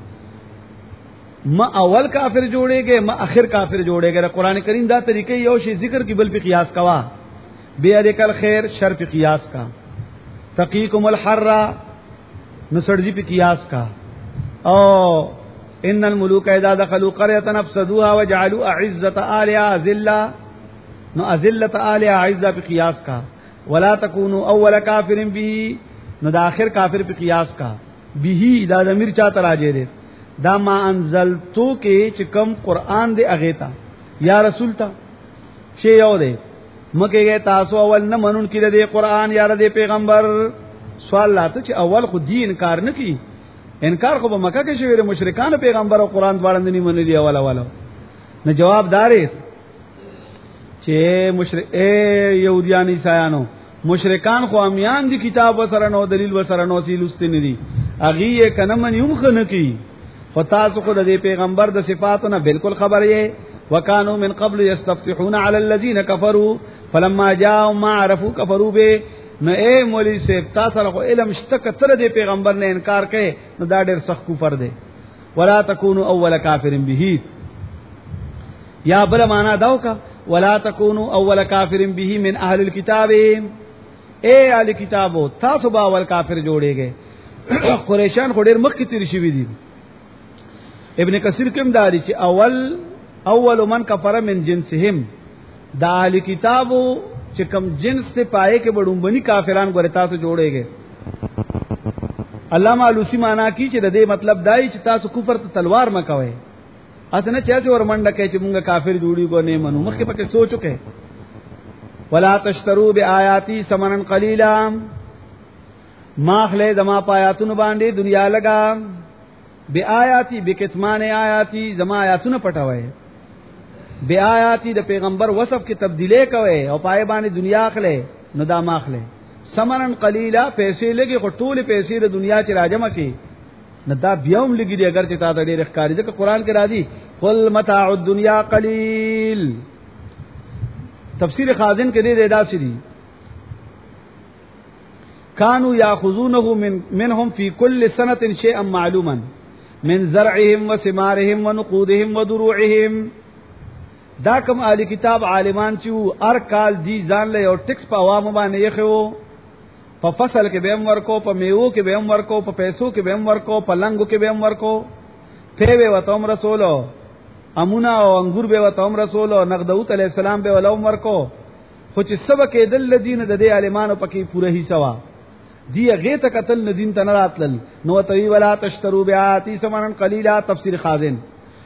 [SPEAKER 1] ما اول کافر جوڑے گے ما اخر کافر جوڑے گے قرآن کریم دا طریقے یو شی ذکر کی بل پہ قیاس کوا بے ادکل خیر شر پہ قیاس کا تقیکم الحر نسڑجی پہ قیاس کا او ان الملوک اذا دخلوا قريه افسدوها وجعلوا اعزه اهلها ذلہ نو اذلت اهلها عزہ پہ قیاس کا ولا تكونوا اول کافر به نو دا اخر کافر پہ قیاس کا به دا ضمیر چاته راځي دي دا ما انزلتو کې چې کوم قران دی اغه تا یا رسول تا شی یو دی مکه گئے تاسو اول نه منون کې دی قران یا دی پیغمبر سوال لاته چې اول خو دی انکار نه کی انکار خو په مکه کې شوی مشرکان پیغمبر او قران باندې نه منلي اول نه جواب دارې چې مشرک يهوديان عیسایانو مشرکان خو امیان دي کتاب وسره نو دلیل وسره نو سیلوستین دي اغي کنه من یوم خنه کی فتاسو خو د پیغمبر د صفاتونو بالکل خبر یې وکانو من قبل یستفتحون علی الذین کفروا فلما جاءهم ما عرفوا كفروا به. نو اے مولوی صاحب تاسو له علم شته کتر دی پیغمبر نه انکار کړي نو دا ډېر سخت کفر دی. ولا تکونوا اول کافر به، یا بل معنا داو کا ولا تکونوا اول کافر به من اهل الكتاب، اے اهل کتابو تاسو با اول کافر جوړیږئ. قریشان خو ډېر مخکې تیر شوی دي. ابن کثیر کوم داري چې اول من کفر من جنسهم، دا اهل کتابو چې کم جنس ته پائے کې بډومبني کافران ګورتا ته جوړيږي. علامہ علوسی معنا کی چې د دې مطلب دای چې تاسو کفر ته تلوار مکوئ، اسنه چې ورمنډه کوي چې مونږه کافر جوړي کو نه منو، مخکې پکې سوچو کې. ولا تشترو بیااتی ثمنا قلیلا، ماخله دما پایاتونو باندې دنیا لگا، بیااتی بکتمان آیاتی زما آیاتونه پټوي، بیااتی د پیغمبر وصف کې تبدیلی کوي او پای باندې دنیا اخلي، نو دا ماخله ثمنا قلیلا پیسې لګي خو ټول پیسې د دنیا چې راجمه کی نه دا بیاوم لګي دي، اگر چې تا ته ډېر ښکاری ځکه قران کې راځي قل متاع الدنيا قلیل. تفسیر خازن کې دې داسې دي كانوا ياخذونه منهم في كل سنه شيئا معلوما من زرعهم وثمارهم ونقودهم ودروعهم. دا کوم اهل کتاب عالمان چې هر کال دي ځان له یو ټیکس په عوام باندې یخو، په فصل کې به هم ورکو، په میوه کې به هم ورکو، په پیسو کې به هم ورکو، په لنګو کې به هم ورکو، په وتوم رسولو امونه او انګور به وتوم رسولو، نقدوت علی السلام به ولوم ورکو. خو چې سبق دل دین د دې عالمانو پکې پوره هي سوا دی هغه ته قتل ندین ته نه راتل. نو توی ولا تشترو بیاتی ثمنا قلیلا. تفسیر خازن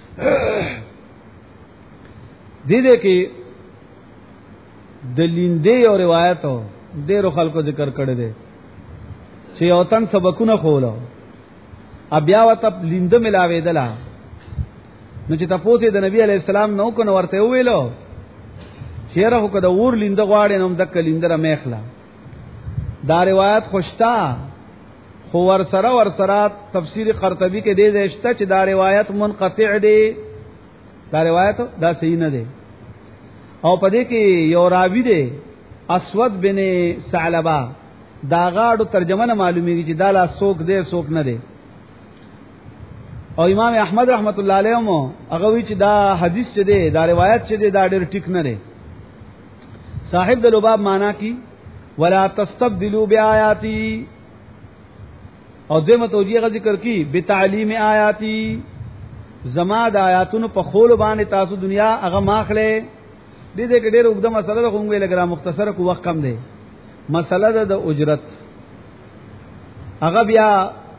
[SPEAKER 1] دې کې د لیندې او روایتو ډېرو خلکو ذکر کړی دی چې یو تن سبقونه خولو بیا وته لیند ملاوي دلا، نو چې تاسو د نبی علی السلام نو کو نو ورته ویلو چیرې هو کده ور لیند غواړي نو د کلیندره میخلا. دا روایت خوشتا خو ور سره تفسیر قرطبی کې دی دشته چې دا روایت منقطع دی، دا روایت دا صحیح نه دی. او پدې کې یو راوی دی اسود بن ثعلبہ، دا غاړو ترجمه نه معلومیږي چې دا لا سوک دی سوک نه دی. او امام احمد رحمت الله علیه مو هغه وی چې دا حدیث چې دی دا روایت چې دی دا ډېر ټیک نه دی. صاحب د لباب معنا کی ولا تستبدلوا بیااتی، او دمه توجیه ذکر کی بتعلیم آیاتی، زما د آیاتونو په خول باندې تاسو دنیا هغه ماخله. دې کې ډېر وګړه مسله ده، کومه لګرا مختصره کو وخت کم دی. مسله د اجرت هغه بیا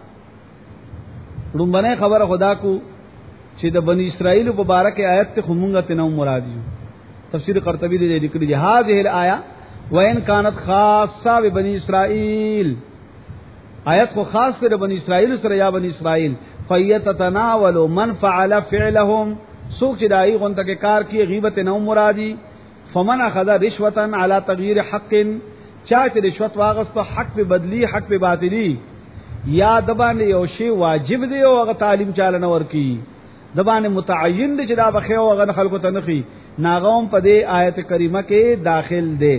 [SPEAKER 1] رومبنه خبره خدا کو چې د بنی اسرائیل مبارک آیت ته خمونګه تنو مراد یو. تفسیر قرطبی دې ذکر دي هذه الايه وان كانت خاصه ببني اسرائيل، آیت خو خاص پر بنی اسرائیل سره یا بنی اسرائیل فیتتناول من فعل فعلهم، سوک چې دای غونته کې کار کی غیبت نو مرادی. فمن اخذ رشوتا على تغییر حق، چا چې رشوت واغست حق په بدلی حق په باطلی، یا دبانې یو شی واجب دی او هغه تعلیم چاله نه ورکی، دبانې متعین دی چې دا بخي او هغه خلکو ته نخي، ناغوم په دې آیت کریمه کې داخل دی.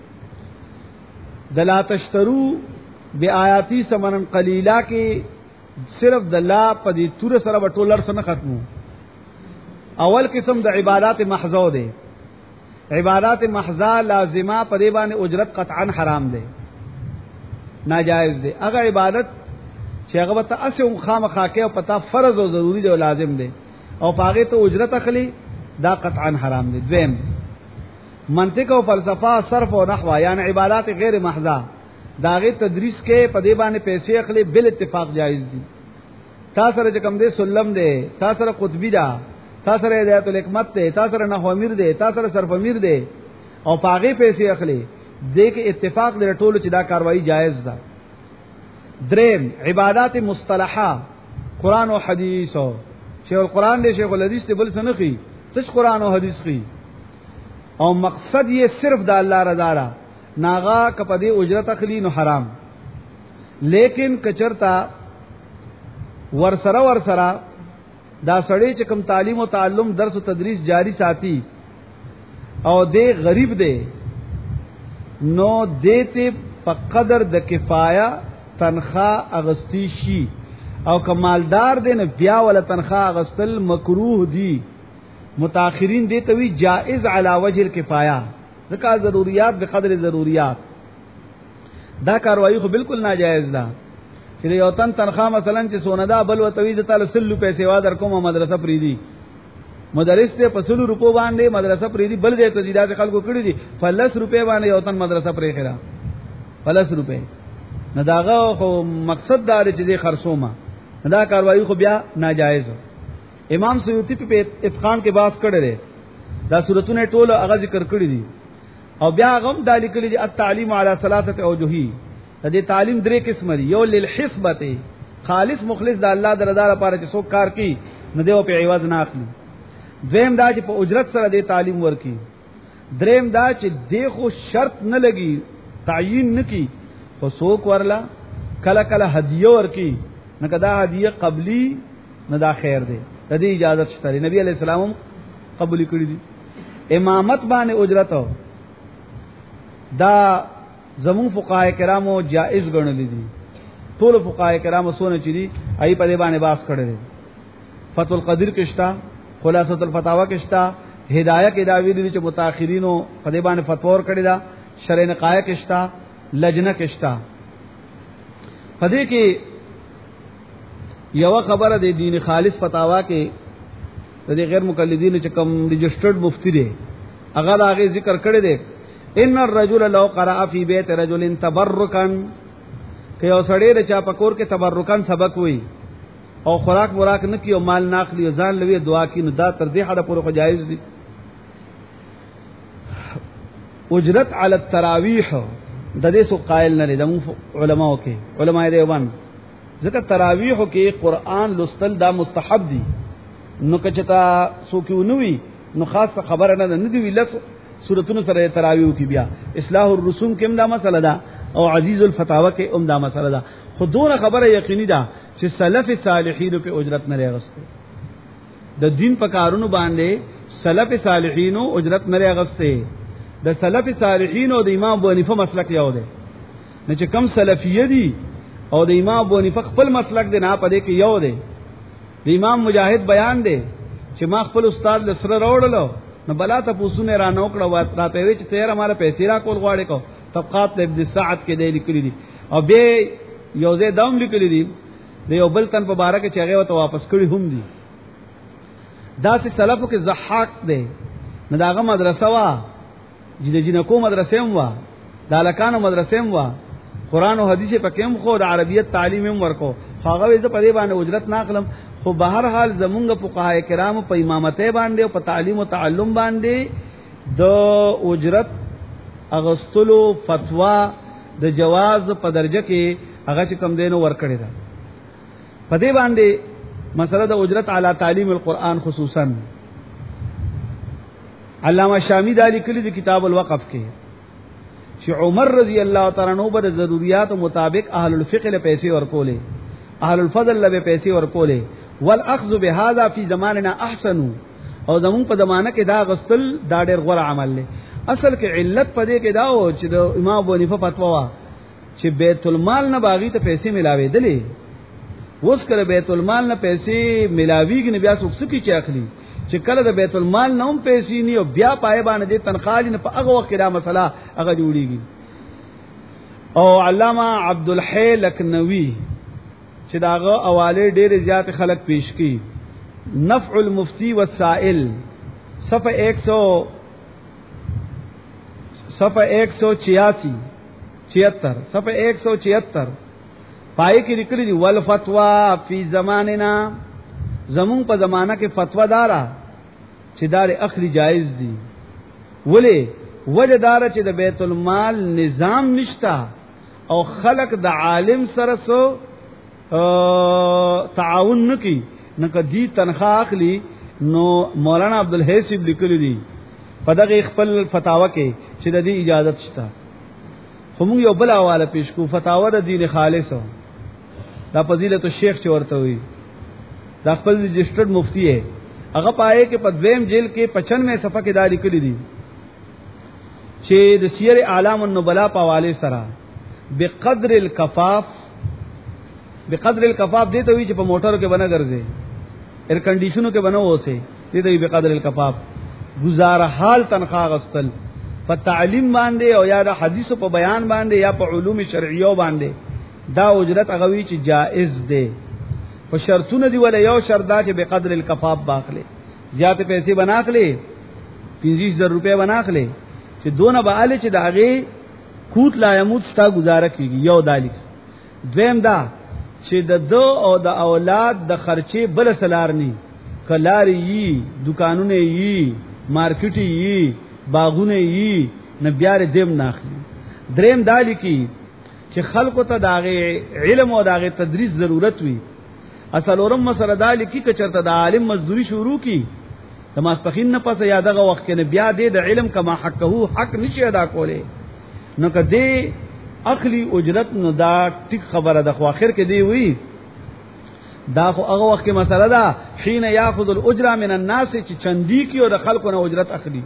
[SPEAKER 1] دلا تشترو بیااتی ثمنا قلیلا کې صرف د لا په دې تور سره بټولر سره ختمو. اول قسم د عبادت محضو دی، عبادت محضا لازمه په دې باندې اجرت قطعا حرام دی، ناجائز دی. هغه عبادت چې هغه ته اسه خامخا کې او پتا فرض او ضروری دی او لازم دی او پاغه ته اجرت اخلي، دا قطعا حرام دی. دویم منطق او فلسفه صرف او نحو یعنی عبادت غیر محضا داغه تدریس کې په دې باندې پیسې اخلي بل اتفاق جایز دي. تاسو سره کوم دې سلم دی، تاسو سره قطبی دا، تاسو سره هدایت الحکمت دی، تاسو سره نحو امیر دی، تاسو سره صرف امیر دی او پاغه پیسې اخلي، دې کې اتفاق لري ټول چې دا کاروایی جایز ده. دریم عبادت مصطلحه قران او حدیث، او شیخ القران دی شیخ الحدیث دی بل سنخي تش قران او حدیث خي، او مقصد یې صرف د الله رضا را ناغا کپدی اجرت اخلی نو حرام. لیکن کچرتا ورسره دا سړی چې کوم تعلیم او تعلم درس او تدریس جاری ساتي او دې غریب دی نو دیته په قدر د کفایه تنخواه اغستی شي او کمالدار دی نه بیا ولا تنخواه اغستل مکروه دی متأخرین دیته وی جائز علی وجه الکفایه ځکه ضرورت به قدر ضرورت دا کاروایی خو بالکل ناجایز ده چې یو تن تنخواه مثلا چې سونه دا بل وتوی د تعالی سلو پیسې وا در کومه مدرسه پریدي مدرس ته په 100 روپو باندې مدرسه پریدي بل دې ته زیاده خلکو کړی دي 50 روپے باندې یو تن مدرسه پرې خره 50 روپے نه داغه خو مقصد دا چې دې خرصومه دا کاروایی خو بیا ناجایز امام سیوطی په اتقان کې باس کړی دا صورتونه ټول هغه ذکر کړی دي او بیا غم د لیکلي دي التعلیم علی ثلاثه اوجهی دې تعلیم درې قسم دي یو للحسبته خالص مخلص د الله درزار لپاره چې څوک کار کوي نو دیو په عوض نه اخلي دویم دا چې په اجرت سره دې تعلیم ورکي دریم دا چې دې خو شرط نه لګي تعیین نکي خو څوک ورلا کله کله هدیه ورکي نه کدا هدیه قبلی نه دا خیر دی د دې اجازه شته نبی علی السلام قبول کړی دي امامت باندې اجرت دا زمون فقهای کرامو جائز ګڼل دي ټول فقهای کرامو سونه چي دي ای په دې باندې باس کړی دي فتح القدیر کښتا خلاصۃ الفتاوا کښتا هدایه کې دا ویلي چې متأخرینو په دې باندې فتوا ور کړی دا شرع نقایه کښتا لجنه کښتا په دې کې یو خبره د دین خالص فتاوا کې د غیر مقلدین چې کوم رجسٹرډ مفتی دی هغه هغه ذکر کړی دی ان الرجل لو قرأ في بيت رجل تبركا که یو سړی د چا پکور کې تبرکان سبق وي او خوراک وراک نه کیو مال ناخلی ځان لوي دعا کی نو دا تر دې حد پورې جایز دي اجرت علی التراویح د دې سو قائل نه دي د علماء کې علماء دیوبند ځکه تراویح کې قران لستل دا مستحب دي نو کچتا سو کیو نوې نو خاص خبره نه دی ویل سورتونو سره تراویح کې بیا اصلاح الرسوم کې هم دا مسله ده او عزیز الفتاوا کې هم دا مسله ده خودونه خبره یقیني ده چې سلف صالحین په اجرت نه لغسته د دین په کارونو باندې سلف صالحین اجرت نه لغسته د سلف صالحین او د امام ابو حنیفه مسلک یو ده نه چې کم سلفیه دي او د امام ابو حنیفه خپل مسلک دی نه پدې کې یو ده د امام مجاهد بیان دی چې ما خپل استاد لسره راوړلو نو بلا ته پوسونه را نو کړه راته وی چې تیر مال پیسې را کول غواړي کو طبقات ابن سعد کې دی لیکلي دي او به یوزه دام لیکلي دي د یو بل تن په باره کې چې هغه ته واپس کړي هم دي دا چې سلفو کې زحاق دی نه داغه مدرسه وا جنکو مدرسه هم وا د الکانو مدرسه هم وا قران او حدیث په کوم خو د عربیت تعلیم هم ورکو هغه زه په دې باندې اجرت ناخلم خو بهر حال زمونږ فقهای کرام په امامته باندې او په تعلیم او تعلم باندې د اجرت اغسطلو فتوا د جواز په درجه کې هغه چې کم دینو ورکړی دا په دې باندې مسله د اجرت علی تعلیم القرآن خصوصا علامه شامی دا لیکلی د کتاب الوقف کې چې عمر رضی الله تعالی عنہ په ضرورت مطابق اهل الفقه له پیسې ورکولې اهل الفضل له پیسې ورکولې والاخذ بهذا فی زماننا احسن او زمون په زمانہ کې دا غسل دا ډېر غوړ عمل لې اصل کې علت پدې کې دا و چې د امام ابو حنیفه فتوا وا چې بیت المال نه باغی ته پیسې ملاوي دلې اوس کړه بیت المال نه پیسې ملاویږي نه بیا څوک کی چې اخلي چې کله د بیت المال نه هم پیسې نه او بیا پای باندې د تنخواه نه په هغه وخت دا مسله هغه جوړیږي او علامه عبدالحی لکنوی چې داغه اواله ډېر زیات خلک پیش کی نفع المفتی والسائل صفحه 186 صفحه 176 پای کې لیکلي دی ول فتوا فی زماننا زمون په زمانہ کې فتوا دارا چې دار اخلی جایز دي ولی وجدار چې د بیت المال نظام نشتا او خلق د عالم سره سو تعاون نکی نکه دی تنخواه اخلی نو مولانا عبدالحسیب لیکلی دی په دغه خپل فتاوا کې چې د دې اجازه شته خو موږ یو بل حواله پیش کو فتاوا د دین خالص دا فضیلت الشیخ چې ورته وي دا خپل رجسٹرډ مفتی ہے هغه پائے کې په دویم جیل کې 95 صفحه کې دا لیکلي دي چې د سیر اعلام النبلاء په حواله سره بقدر الکفاف دې ته وی چې په موټر کې بنا ګرځي ایر کنډیشنو کې بنا وسه دې ته بقدر الکفاف گزاره حال تنخواه غستل په تعلیم باندې او یا د حدیثو په بیان باندې یا په علوم شرعیو باندې دا اجرت هغه وی چې جائز دی په شرطونه دی ولا یو شرط دا چې بقدر الکفاف باخله زیات پیسې بناخله 25000 روپے بناخله چې دونه به اله چې داغه کوت لا یموت ستا گزاره کیږي یو دالیک دویم دا چې د دو او د اولاد د خرچې بل سلارني کلاری یي دکانونه یي مارکیټ یي باغونه یي نبيار دیم ناخلي دریم دالی کی چې خلکو ته داغه علم او داغه تدریس ضرورت وي اصلورم مسله دالی کی کچرته د عالم مزدوری شروع کی د ماسپخین نه پس یادغه وخت کې بیا د علم کما حقه حق نشي ادا کوله نو کدی اخلی اجرت نو دا ټیک خبره ده خو اخر کې دی وی دا خو هغه وخت کې مسله ده حين ياخذ الاجره من الناس چې چندی کی او د خلکو نه اجرت اخلي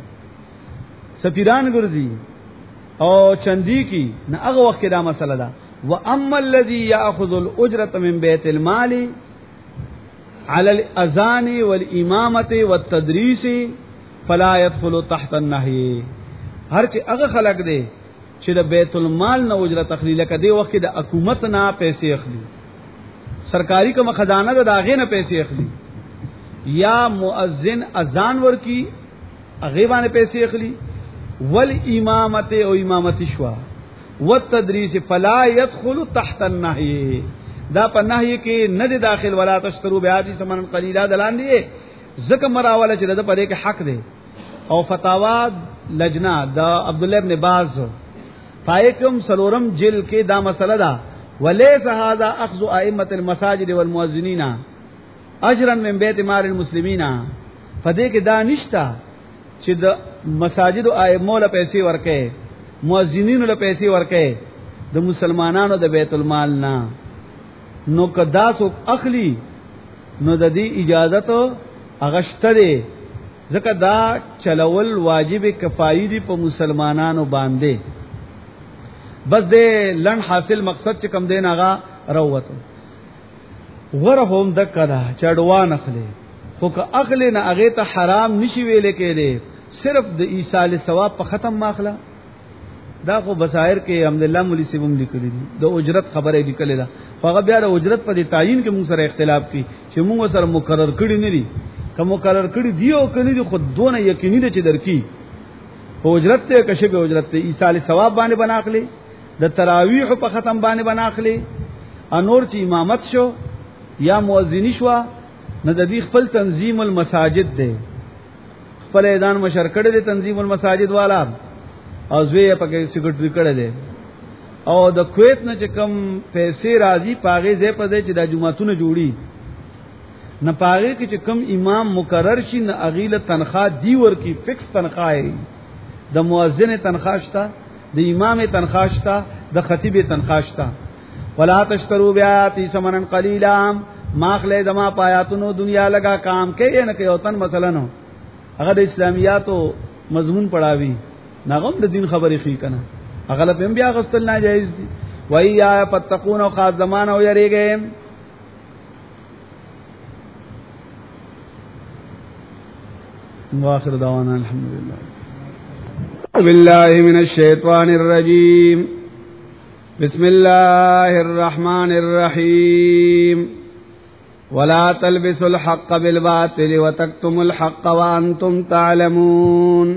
[SPEAKER 1] سفیران ګرځي او چندی کی نه هغه وخت کې دا مسله ده واما الذي ياخذ الاجره من بيت المال على الاذان والامامه والتدريس فلا يدخل تحت النهي هر چې هغه خلق دي چې د بیت المال نه اجرت اخلي لکه دی وخت د حکومت نه پیسې اخلي سرکاری کوم خزانه د داغه نه پیسې اخلي یا مؤذن اذان ورکی هغه باندې پیسې اخلي والامامه او امامت شوا والتدریس فلا يدخل تحت النهي دا په نهي کې نه دی داخل ولا تشترو بیاتی ثمن قلیلا دلان دی زکه مراوله چې د پدې کې حق دی او فتاوا لجنا دا عبد الله ابن باز فایکم سلورم جل کې دا مسله ده وليس هذا اخذ ائمه المساجد والمؤذنين اجرا من بيت مال المسلمين فدې کې دا نشتا چې د مساجد او ائمه له پیسې ورکې مؤذنین له پیسې ورکې د مسلمانانو د بیت المال نه نو کدا څوک اخلي نو د دې اجازه ته اغشته دي ځکه دا چلول واجب کفایي دي په مسلمانانو باندې بس دې لن حاصل مقصد چې کم دین آغا روته غره هم د کدا چړوان اخلي خو که اخلي نه هغه ته حرام نشي ویل کېده صرف د ایصال ثواب په ختم ماخلا دا خو بصائر کې الحمدلله مولوی سیبم لیکلي دي د اجرت خبره لیکلې ده هغه بیا د اجرت په تعین کې موږ سره اختلاف کی چې موږ سره مقرر کړی نه دي کوم مقرر کړی دی او کني دي خود دونه یقیني دي چې درکې په اجرت ته کښه به اجرت ته ایصال ثواب باندې بناخلي د تراویح په ختم باندې بناخلي انور چې امامت شو یا مؤذنی شو نه د دې خپل تنظیم المساجد دی خپل اذان مشر کړي دي تنظیم المساجد والا او زوی په کې سیکریټری کړي دي او د کویت نه چې کم پیسې راځي پاغه زې په دې چې د جمعهتون جوړي نه پاغه کې چې کم امام مقرر شي نه اغیله تنخواه دی ورکی فکس تنخواه د مؤذن تنخواه شته د امام تنخواه شته د خطیب تنخواه شته ولا تشترو بیاتی ثمنن قلیلا ماخله دما پایاتونو دنیا لگا کام کې نه کې اوتن مثلا نو هغه د اسلامیاتو مضمون پڑھاوي ناغم د دین خبرې خې کنه هغه په بیا غسل ناجایز دي وای یا فتقون او خاص زمانہ او یریږي واخر دعوانا الحمدلله بالله من الشيطان الرجيم بسم الله الرحمن الرحيم ولا تلبسوا الحق بالباطل وتكتموا الحق وانتم تعلمون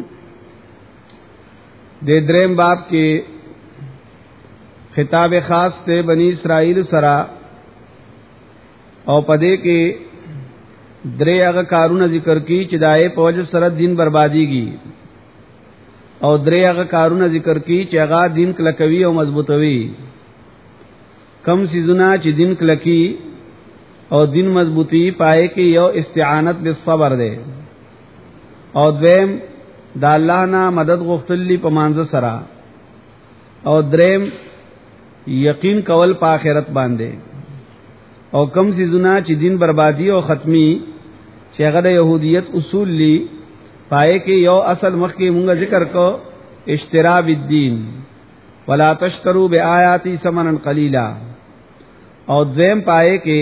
[SPEAKER 1] دے دریم باب کې خطاب خاص ته بنی اسرائیل سرا او پدې کې درې هغه کارونه ذکر کی چې دای په وجه سره دین برباديږي او درې هغه کارونه ذکر کی چې هغه دین کلکوي او مضبوطوي کم سيزونه چې دین کلکی او دین مضبوطی پائے کې یو استعانت بالصبر ده او دویم دا الله نه مدد غوښتلی په مانزه سره او دریم یقین کول په آخرت باندې او کم سيزونه چې دین بربادي او ختمي چې هغه د يهوديت اصول لی پای کې یو اصل مخ کې مونږ ذکر کو اشترا بالدین ولا تشتروا بآیاتی ثمنا قلیلا او دویم پای کې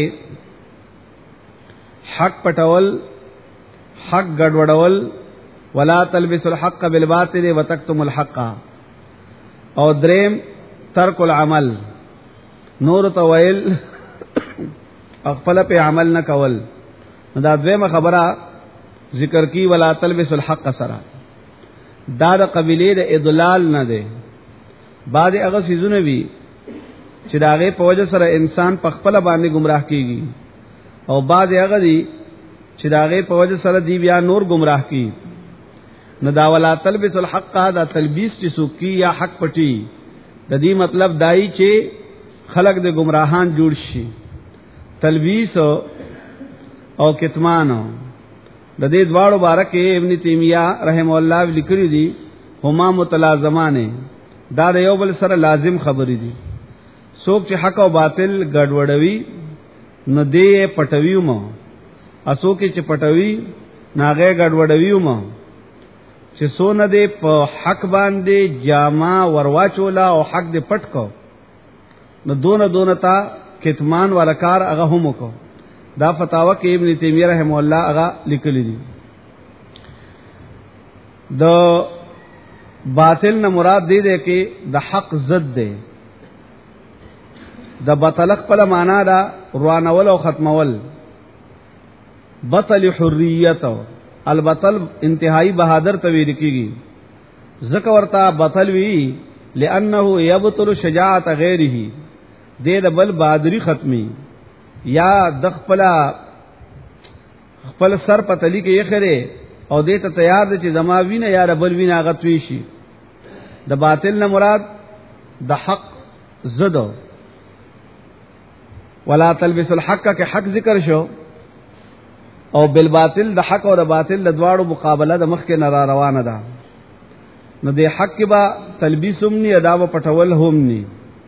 [SPEAKER 1] حق پټول حق ګډوډول ولا تلبسوا الحق بالباطل وتكتموا الحق او دریم ترک العمل نور تویل خپل په عمل نه کول دا دویمه خبره ذکر کی ولا تلبسوا الحق سرا دا د قبیله د اضلال نه ده بعد هغه سيزونه وی چې داغه په وجه سره انسان په خپل باندې گمراه کیږي او بعد هغه دي چې داغه په وجه سره دی بیا نور گمراه کی نو دا ولا تلبسوا الحق دا تلبیس چې سوکی یا حق پټي د دې مطلب دای چې خلق د گمراهان جوړ شي تلبیس او کتمان د دې دواړو بارکه ابن تیمیہ رحم الله لیکلی دي هما متلازمان دا د یو بل سره لازم خبرې دي څوک چې حق او باطل ګډوډوي نو دې پټویو مو اسو کې چې پټوي ناغه ګډوډویو مو چې سونه دې په حق باندې جاما ورواچولا او حق دې پټ کو نو دون تا کتمان والا کار هغه هم کو دا فتاوا کې ابن تیمیہ رحم الله هغه لیکلی دي د باطل نه مراد دې کې د حق ضد ده د باطلق په معنا دا روانول او ختمول بطل حریت البطل انتهائی بہادر تویل کیږي ذکر ورتا بطل وی لانه یبطل شجاعت غیره دې د بل بہادری ختمي یا د خپل سر پتلی کې یې خره او دې ته تیار دي چې زما وینه یا بل وینه غتوي شي د باطل نه مراد د حق ضد ولا تلبسوا الحق کې حق ذکر شو او بالباطل د حق او د باطل د دواړو مقابله د مخ کې نه روانه ده نو د حق کې با تلبیسم ني ادا و پټول هم ني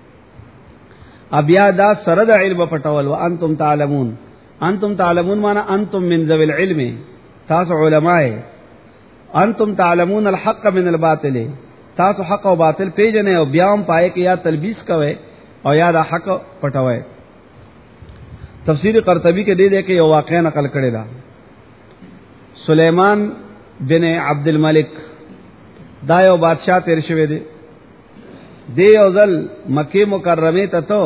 [SPEAKER 1] ابیا دا سره د علم پټول وانتم تعلمون معنا انتم من ذوی العلم تاسو علماء انتم تعلمون الحق من الباطل تاسو حق او باطل پیژنې او بیا هم پای کې یا تلبیس کوي او یا د حق پټوي تفسیر قرطبی کې دې کې یو واقعا نقل کړی دا سلیمان بن عبد الملک دا یو بادشاہ تیر شوی دی یو ځل مکه مکرمه ته تو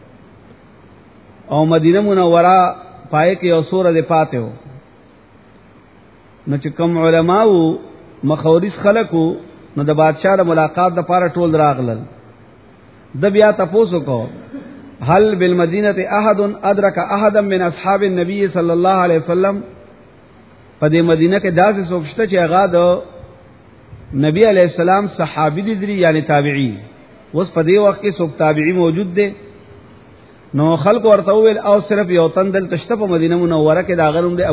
[SPEAKER 1] او مدینه منوره پای کې یو سورہ دی پاتې و نو چې کوم علماو مخاورس خلقو نو د بادشاہ د ملاقات د پاره ټول راغلل د بیا تاسو کو هل بالمدینه احد ادرک احدا من اصحاب النبي صلی الله علیه وسلم په دې مدینه کې داسې څوک شته چې هغه د نبی علیہ السلام صحابی دي یعنی تابعی اوس په دې وخت کې څوک تابعی موجود دي نو خلق ورته ویل او صرف یو تندل تشته په مدینه منوره کې دا غلم دي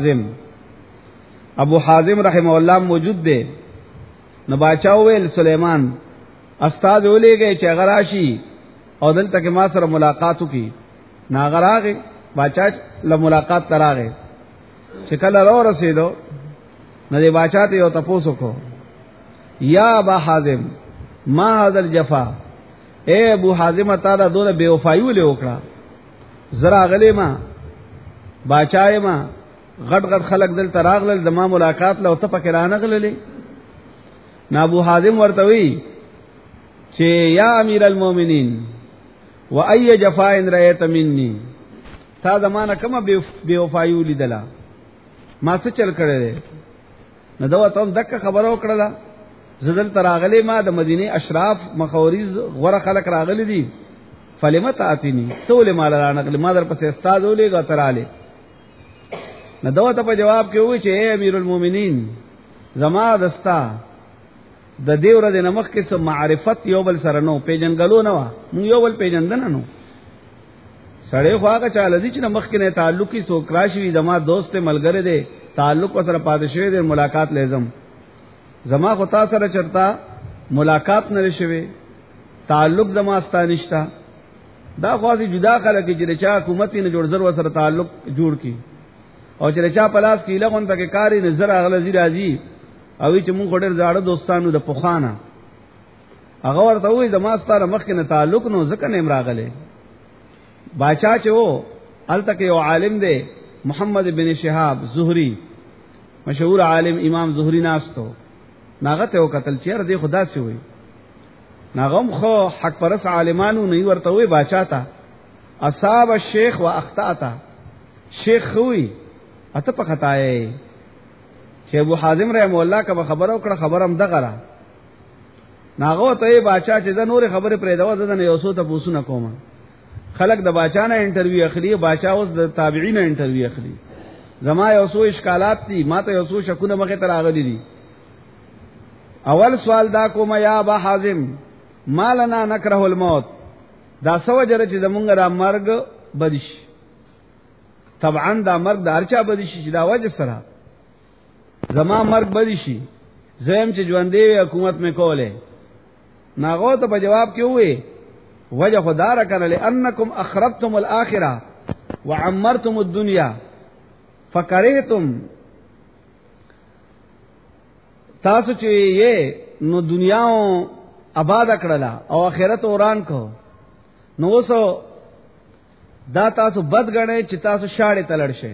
[SPEAKER 1] ابو حازم رحم الله موجود دي نو باچاو ویل سليمان استاد ولېږي چې غراشي او دلته کې ما سره ملاقات وکي ناغراغه باچا له ملاقات تراغه چې کله را رسیدو نو دې باچا ته یو تاسو کو یا ابا حازم ما هذا الجفا اے ابو حازم تعالی دونه بے وفایو له وکړه زرا غلی ما باچای ما غټ خلق دل تراغل د ما ملاقات له ته پکې رانه غللې نا ابو حازم ورته وی چې یا امیر المؤمنین و ای جفا ان رایت مني تا زمانہ کما بے وفایو لیدلا ما څه چل کړل نو دا ته دک خبرو کړلا زدل تراغلی ما د مدینه اشراف مخاوریز غره خلق راغلی دي فلمت اتینی تول مال رانغلی ما در پس استاد ولېګا تراله نو دا ته په جواب کې وی چې اے امیر المؤمنین زما دستا د دیو ر د نمخ کې سم معرفت یو بل سره نو پیجنګلو نه مو یو بل پیجندن نو سړی خو هغه چاله دي چې نمخ کې نه تعلقي سو کراشي زما دوست ملګری دی تعلق سره پاتې شوی دی ملاقات لازم زما خو تاسو سره چرتا ملاقات نه شوي تعلق زما ستانشتا دا خاصی جدا خلک چې چا حکومت نه جوړ زر سره تعلق جوړ کی او چې چا پلاس کې لغون تک کاری نظر اغله زی راځي او چې مونږ ډېر زاړه دوستانو د پوخانه هغه ورته وې د ما ستاره مخ کې نه تعلق نو ځکه نه راغله باچا چې وو التک یو عالم دی محمد بن شهاب زهری مشهور عالم امام زهری ناستو ناغه ته قتل چیر دی خدا سي وي ناغم خو حق پرس عالمانو نه ورته وي باچا تا اصحاب الشیخ واخطاتا شیخ خوي اته په خطاي چې ابو حازم رحم الله کا خبرو کړه خبرم دغه را ناغه ته باچا چې د نور خبره پرې دا وځه نه یو څه ته پوښتنه کوم خلق د باچا نه انټرویو اخلي باچا اوس د تابعین انټرویو اخلي زما یو څو اشکالات دي ما ته یو څو شکونه مخه تر راغلي دي اول سوال دا کوم یا ابا حازم مالنا نکره الموت دا سو جره چې زمونږ را مرګ بدیش طبعا دا مرګ د ارچا بدیش چې دا وجه سره زما مرګ بدیشي زم چې ژوندې حکومت مې کوله ناغو ته په جواب کې وې وجه خدا را کړل انکم اخربتم الاخره وعمرتم الدنيا فکرهتم تاسو چې یې نو دنیاو آباد کړلا او آخرت اوران کو نو وسو دا تاسو بد غړې چې تاسو شاړې تلړ شئ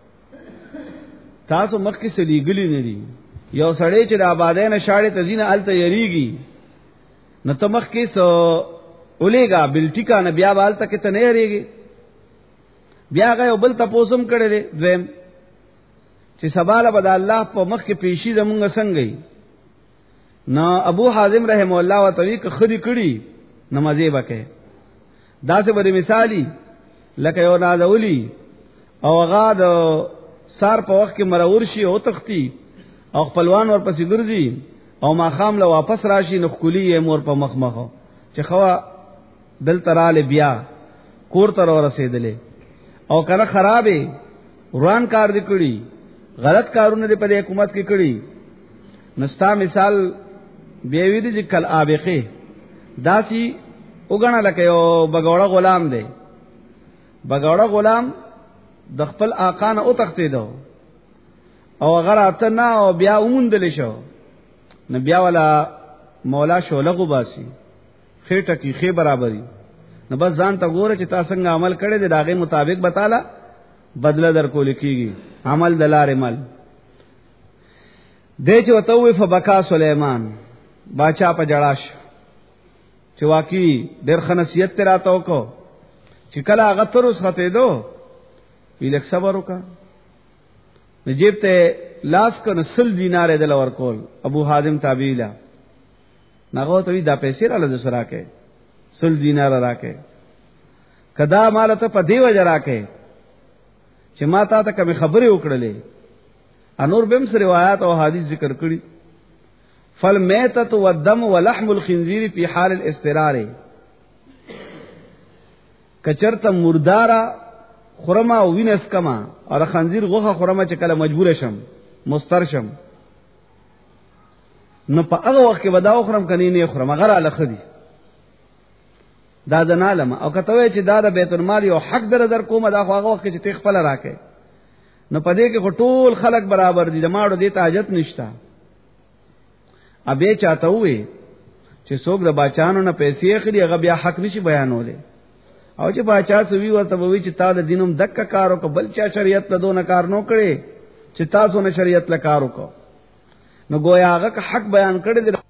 [SPEAKER 1] تاسو مخکې سلیګلی نه دي یو سړی چې د آبادې نه شاړې تزینه الته یریږي نو ته مخکې سو اولېګا بلټیکا نه بیا بالته کې ته نه یریږي بیا غو بل تاسو کړه دې دویم چې سباله بد الله په مخ کې پیشي زمونږ څنګه نو ابو حازم رحم الله وتعالى ک خدي کړي نمازې وکړي دا څه به مثالی لکه یو نازولی او هغه د سار په وخت کې مرور شي او تختی او خپلوان ورپسې ګرځي او ما خام له واپس راشي نو خولي یې مور په مخ مخ چې خوا دل تراله بیا کور تر ورسېدلې او کنه خرابې وران کار دي کړی غلط کارونه دې په حکومت کې کړی نستا مثال بیوی دي کل ابخه داسي وګڼه لکه یو بګوړه غلام دی بګوړه غلام د خپل آقا نه او تختیدو او غره اته نه او بیا اومندل شو نو بیا ولا مولا شولغه باسي خېټه کې خې برابرۍ نو بس ځان ته ګوره چې تاسو څنګه عمل کړی دی داغه مطابق بتاله بدله در کول کیږي عمل دلار مل دې چې وتوي فبکا سليمان باچا په جړاش چې واقعي ډېر خنسیت تر راته وکړو چې کله هغه تر اوس خته دو ویلک صبر وکړه نجیب ته لاس کنه 100 دینار دل ورکول ابو حازم تابعیلا نغو ته دا پیسې را لږ سره کې 100 دینار راکې کدا مال ته په دیو جرا کې چې ما تا ته کوم خبرې وکړلې انور بهم سره روایت او حدیث ذکر کړی فالمیتۃ والدم ولحم الخنزیر فی حال الاسترار کچرته مردارا خرما او وینس کما او خنزیر غوخه خرما چې کله مجبور شم مسترشم نو په هغه وخت کې ودا خرم کني نه خرم غره لخدي دا د نالم او کته وی چې دا د بیت المال یو حق در کوم دا خو هغه وخت چې تخ خپل راکې نو پدې کې ټول خلک برابر دي د ماړو دې ته حاجت نشتا ابه چاته وې چې څوک د باچانو نه پیسې اخلي هغه بیا حق نشي بیانولې او چې باچا سوي ورته وی چې تا د دینوم دک کارو کو بل چا شریعت له دونه کار نو کړي چې تاسو نه شریعت له کارو کو نو گویا هغه حق بیان کړی